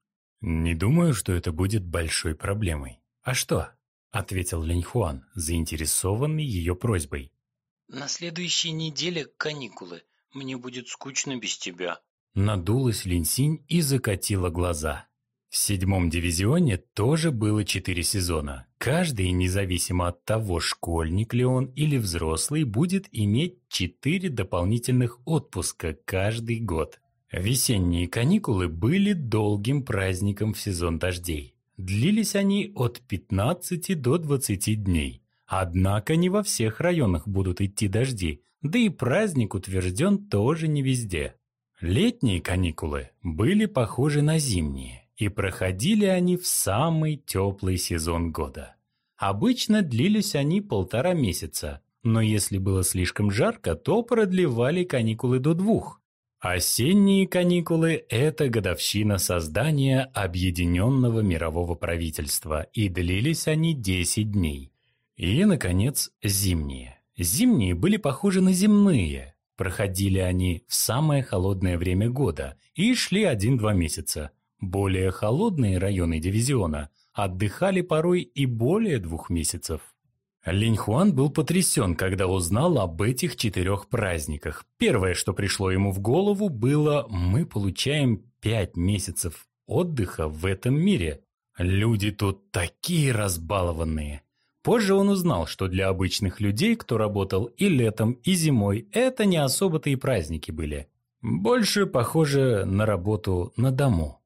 «Не думаю, что это будет большой проблемой. А что?» — ответил Линьхуан, заинтересованный ее просьбой. «На следующей неделе каникулы. Мне будет скучно без тебя». Надулась Линьсинь и закатила глаза. В седьмом дивизионе тоже было четыре сезона. Каждый, независимо от того, школьник ли он или взрослый, будет иметь четыре дополнительных отпуска каждый год. Весенние каникулы были долгим праздником в сезон дождей. Длились они от пятнадцати до двадцати дней. Однако не во всех районах будут идти дожди, да и праздник утвержден тоже не везде. Летние каникулы были похожи на зимние, и проходили они в самый теплый сезон года. Обычно длились они полтора месяца, но если было слишком жарко, то продлевали каникулы до двух. Осенние каникулы – это годовщина создания Объединенного мирового правительства, и длились они десять дней. И, наконец, зимние. Зимние были похожи на земные. Проходили они в самое холодное время года и шли один-два месяца. Более холодные районы дивизиона отдыхали порой и более двух месяцев. Линьхуан был потрясен, когда узнал об этих четырех праздниках. Первое, что пришло ему в голову, было: мы получаем пять месяцев отдыха в этом мире. Люди тут такие разбалованные. Позже он узнал, что для обычных людей, кто работал и летом, и зимой, это не особо-то и праздники были. Больше похоже на работу на дому.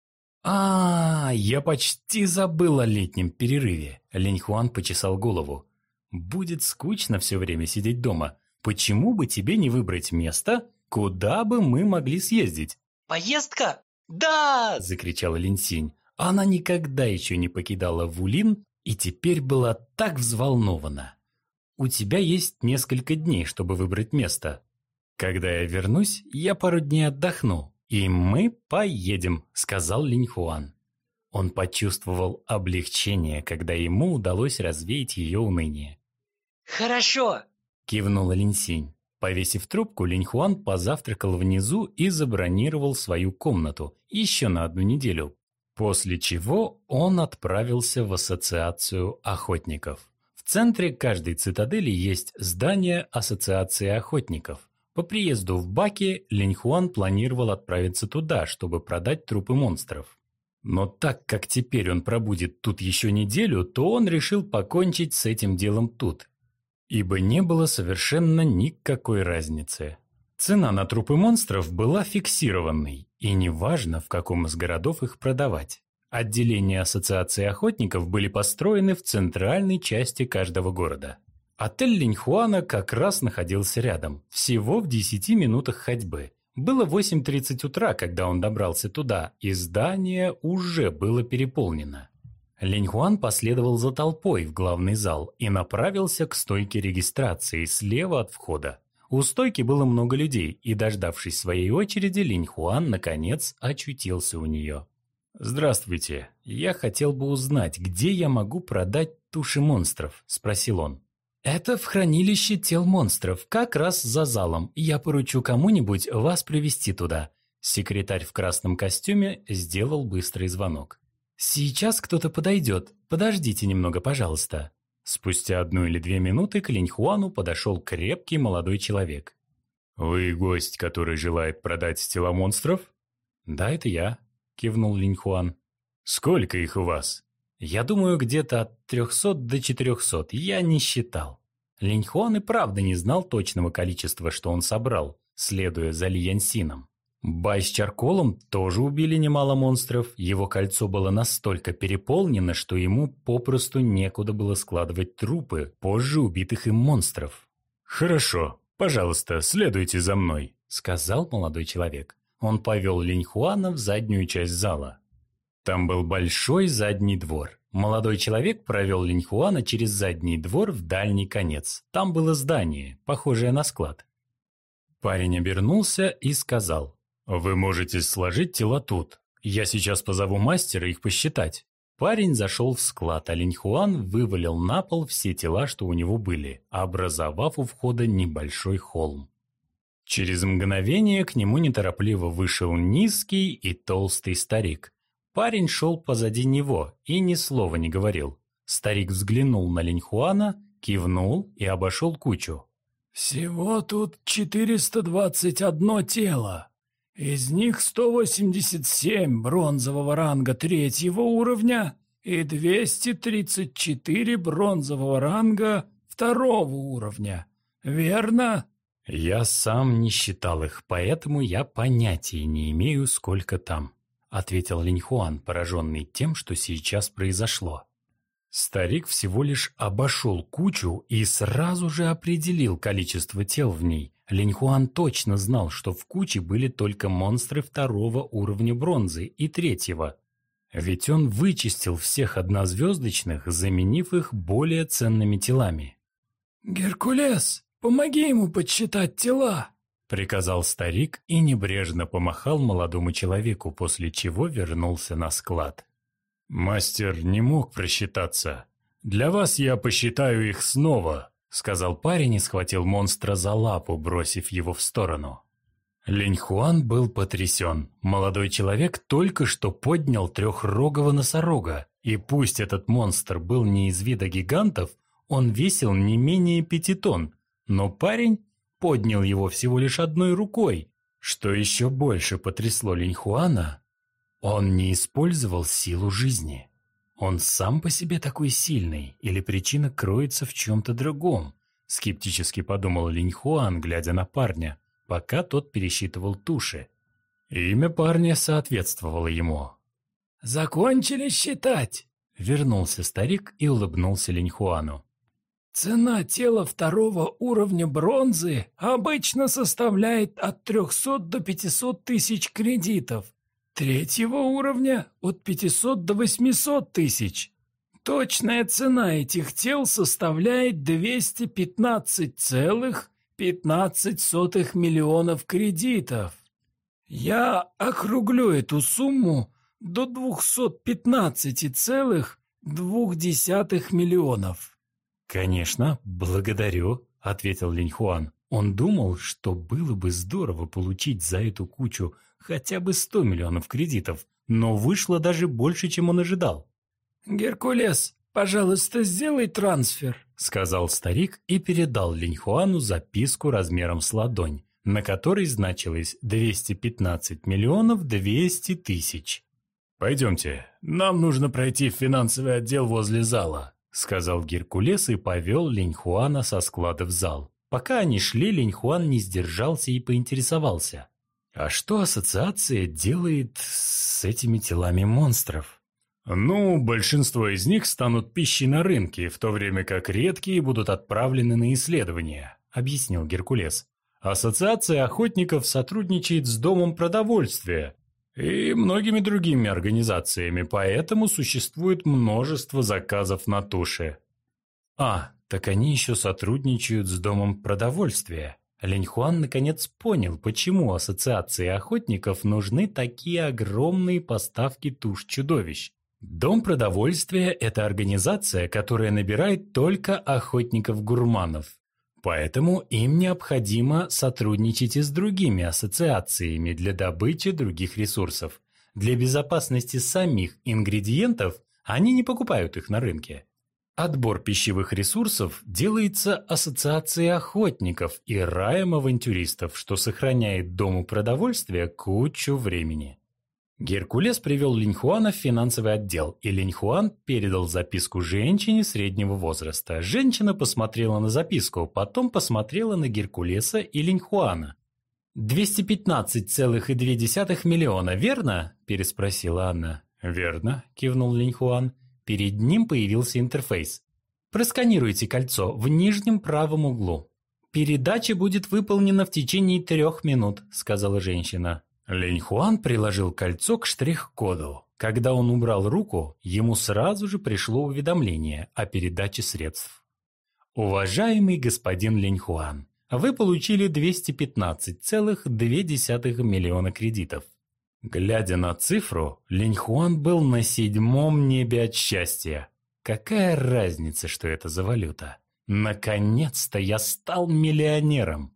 А, я почти забыл о летнем перерыве. Линьхуан почесал голову. Будет скучно все время сидеть дома. Почему бы тебе не выбрать место, куда бы мы могли съездить? «Поездка? Да!» – закричала Линьсинь. Она никогда еще не покидала Вулин и теперь была так взволнована. У тебя есть несколько дней, чтобы выбрать место. Когда я вернусь, я пару дней отдохну, и мы поедем, сказал Линьхуан. Он почувствовал облегчение, когда ему удалось развеять ее уныние. «Хорошо!» – кивнула Линьсинь. Повесив трубку, Линьхуан позавтракал внизу и забронировал свою комнату еще на одну неделю. После чего он отправился в ассоциацию охотников. В центре каждой цитадели есть здание ассоциации охотников. По приезду в Баки Линьхуан планировал отправиться туда, чтобы продать трупы монстров. Но так как теперь он пробудет тут еще неделю, то он решил покончить с этим делом тут, ибо не было совершенно никакой разницы. Цена на трупы монстров была фиксированной, и неважно, в каком из городов их продавать. Отделения ассоциации охотников были построены в центральной части каждого города. Отель Линьхуана как раз находился рядом, всего в десяти минутах ходьбы. Было восемь тридцать утра, когда он добрался туда, и здание уже было переполнено. Линьхуан последовал за толпой в главный зал и направился к стойке регистрации слева от входа. У стойки было много людей, и, дождавшись своей очереди, Линьхуан, наконец, очутился у нее. «Здравствуйте, я хотел бы узнать, где я могу продать туши монстров?» – спросил он. «Это в хранилище тел монстров, как раз за залом. Я поручу кому-нибудь вас привести туда». Секретарь в красном костюме сделал быстрый звонок. «Сейчас кто-то подойдет. Подождите немного, пожалуйста». Спустя одну или две минуты к Линьхуану подошел крепкий молодой человек. «Вы гость, который желает продать тела монстров?» «Да, это я», – кивнул Линьхуан. «Сколько их у вас?» «Я думаю, где-то от трехсот до четырехсот. Я не считал». Линьхуан и правда не знал точного количества, что он собрал, следуя за Ли Яньсином. Бай с Чарколом тоже убили немало монстров, его кольцо было настолько переполнено, что ему попросту некуда было складывать трупы позже убитых им монстров. «Хорошо, пожалуйста, следуйте за мной», — сказал молодой человек. Он повел Линьхуана в заднюю часть зала. Там был большой задний двор. Молодой человек провел Линьхуана через задний двор в дальний конец. Там было здание, похожее на склад. Парень обернулся и сказал: «Вы можете сложить тела тут. Я сейчас позову мастера их посчитать». Парень зашел в склад, а Линьхуан вывалил на пол все тела, что у него были, образовав у входа небольшой холм. Через мгновение к нему неторопливо вышел низкий и толстый старик. Парень шел позади него и ни слова не говорил. Старик взглянул на Линьхуана, кивнул и обошел кучу. «Всего тут четыреста двадцать одно тело. Из них сто восемьдесят семь бронзового ранга третьего уровня и двести тридцать четыре бронзового ранга второго уровня. Верно?» «Я сам не считал их, поэтому я понятия не имею, сколько там», — ответил Линьхуан, пораженный тем, что сейчас произошло. Старик всего лишь обошел кучу и сразу же определил количество тел в ней. Линьхуан точно знал, что в куче были только монстры второго уровня бронзы и третьего. Ведь он вычистил всех однозвездочных, заменив их более ценными телами. «Геркулес, помоги ему подсчитать тела!» — приказал старик и небрежно помахал молодому человеку, после чего вернулся на склад. «Мастер не мог просчитаться. Для вас я посчитаю их снова», — сказал парень и схватил монстра за лапу, бросив его в сторону. Линьхуан был потрясен. Молодой человек только что поднял трехрогого носорога, и пусть этот монстр был не из вида гигантов, он весил не менее пяти тонн, но парень поднял его всего лишь одной рукой. Что еще больше потрясло Линьхуана, он не использовал силу жизни. Он сам по себе такой сильный, или причина кроется в чем-то другом? Скептически подумал Линьхуан, глядя на парня, пока тот пересчитывал туши. Имя парня соответствовало ему. «Закончили считать?» — вернулся старик и улыбнулся Линьхуану. «Цена тела второго уровня бронзы обычно составляет от трехсот до пятисот тысяч кредитов. Третьего уровня от пятисот до восьмисот тысяч. Точная цена этих тел составляет двести пятнадцать целых пятнадцать сотых миллионов кредитов. Я округлю эту сумму до двухсот пятнадцати целых двух десятых миллионов». «Конечно, благодарю», — ответил Линьхуан. Он думал, что было бы здорово получить за эту кучу хотя бы сто миллионов кредитов, но вышло даже больше, чем он ожидал. «Геркулес, пожалуйста, сделай трансфер», — сказал старик и передал Линьхуану записку размером с ладонь, на которой значилось двести пятнадцать миллионов двести тысяч. «Пойдемте, нам нужно пройти в финансовый отдел возле зала», — сказал Геркулес и повел Линьхуана со склада в зал. Пока они шли, Линьхуан не сдержался и поинтересовался: «А что ассоциация делает с этими телами монстров?» «Ну, большинство из них станут пищей на рынке, в то время как редкие будут отправлены на исследования», — объяснил Геркулес. «Ассоциация охотников сотрудничает с Домом продовольствия и многими другими организациями, поэтому существует множество заказов на туши». «А, так они еще сотрудничают с Домом продовольствия». Линьхуан наконец понял, почему ассоциации охотников нужны такие огромные поставки туш чудовищ. Дом продовольствия – это организация, которая набирает только охотников-гурманов. Поэтому им необходимо сотрудничать и с другими ассоциациями для добычи других ресурсов. Для безопасности самих ингредиентов они не покупают их на рынке. Отбор пищевых ресурсов делается ассоциацией охотников и раем авантюристов, что сохраняет Дому продовольствия кучу времени. Геркулес привел Линьхуана в финансовый отдел, и Линьхуан передал записку женщине среднего возраста. Женщина посмотрела на записку, потом посмотрела на Геркулеса и Линьхуана. «двести пятнадцать целых две десятых миллиона, верно?» – переспросила она. «Верно», – кивнул Линьхуан. Перед ним появился интерфейс. «Просканируйте кольцо в нижнем правом углу. Передача будет выполнена в течение трех минут», – сказала женщина. Линьхуан приложил кольцо к штрих-коду. Когда он убрал руку, ему сразу же пришло уведомление о передаче средств. «Уважаемый господин Линьхуан, вы получили двести пятнадцать целых две десятых миллиона кредитов». Глядя на цифру, Линьхуан был на седьмом небе от счастья. Какая разница, что это за валюта? Наконец-то я стал миллионером.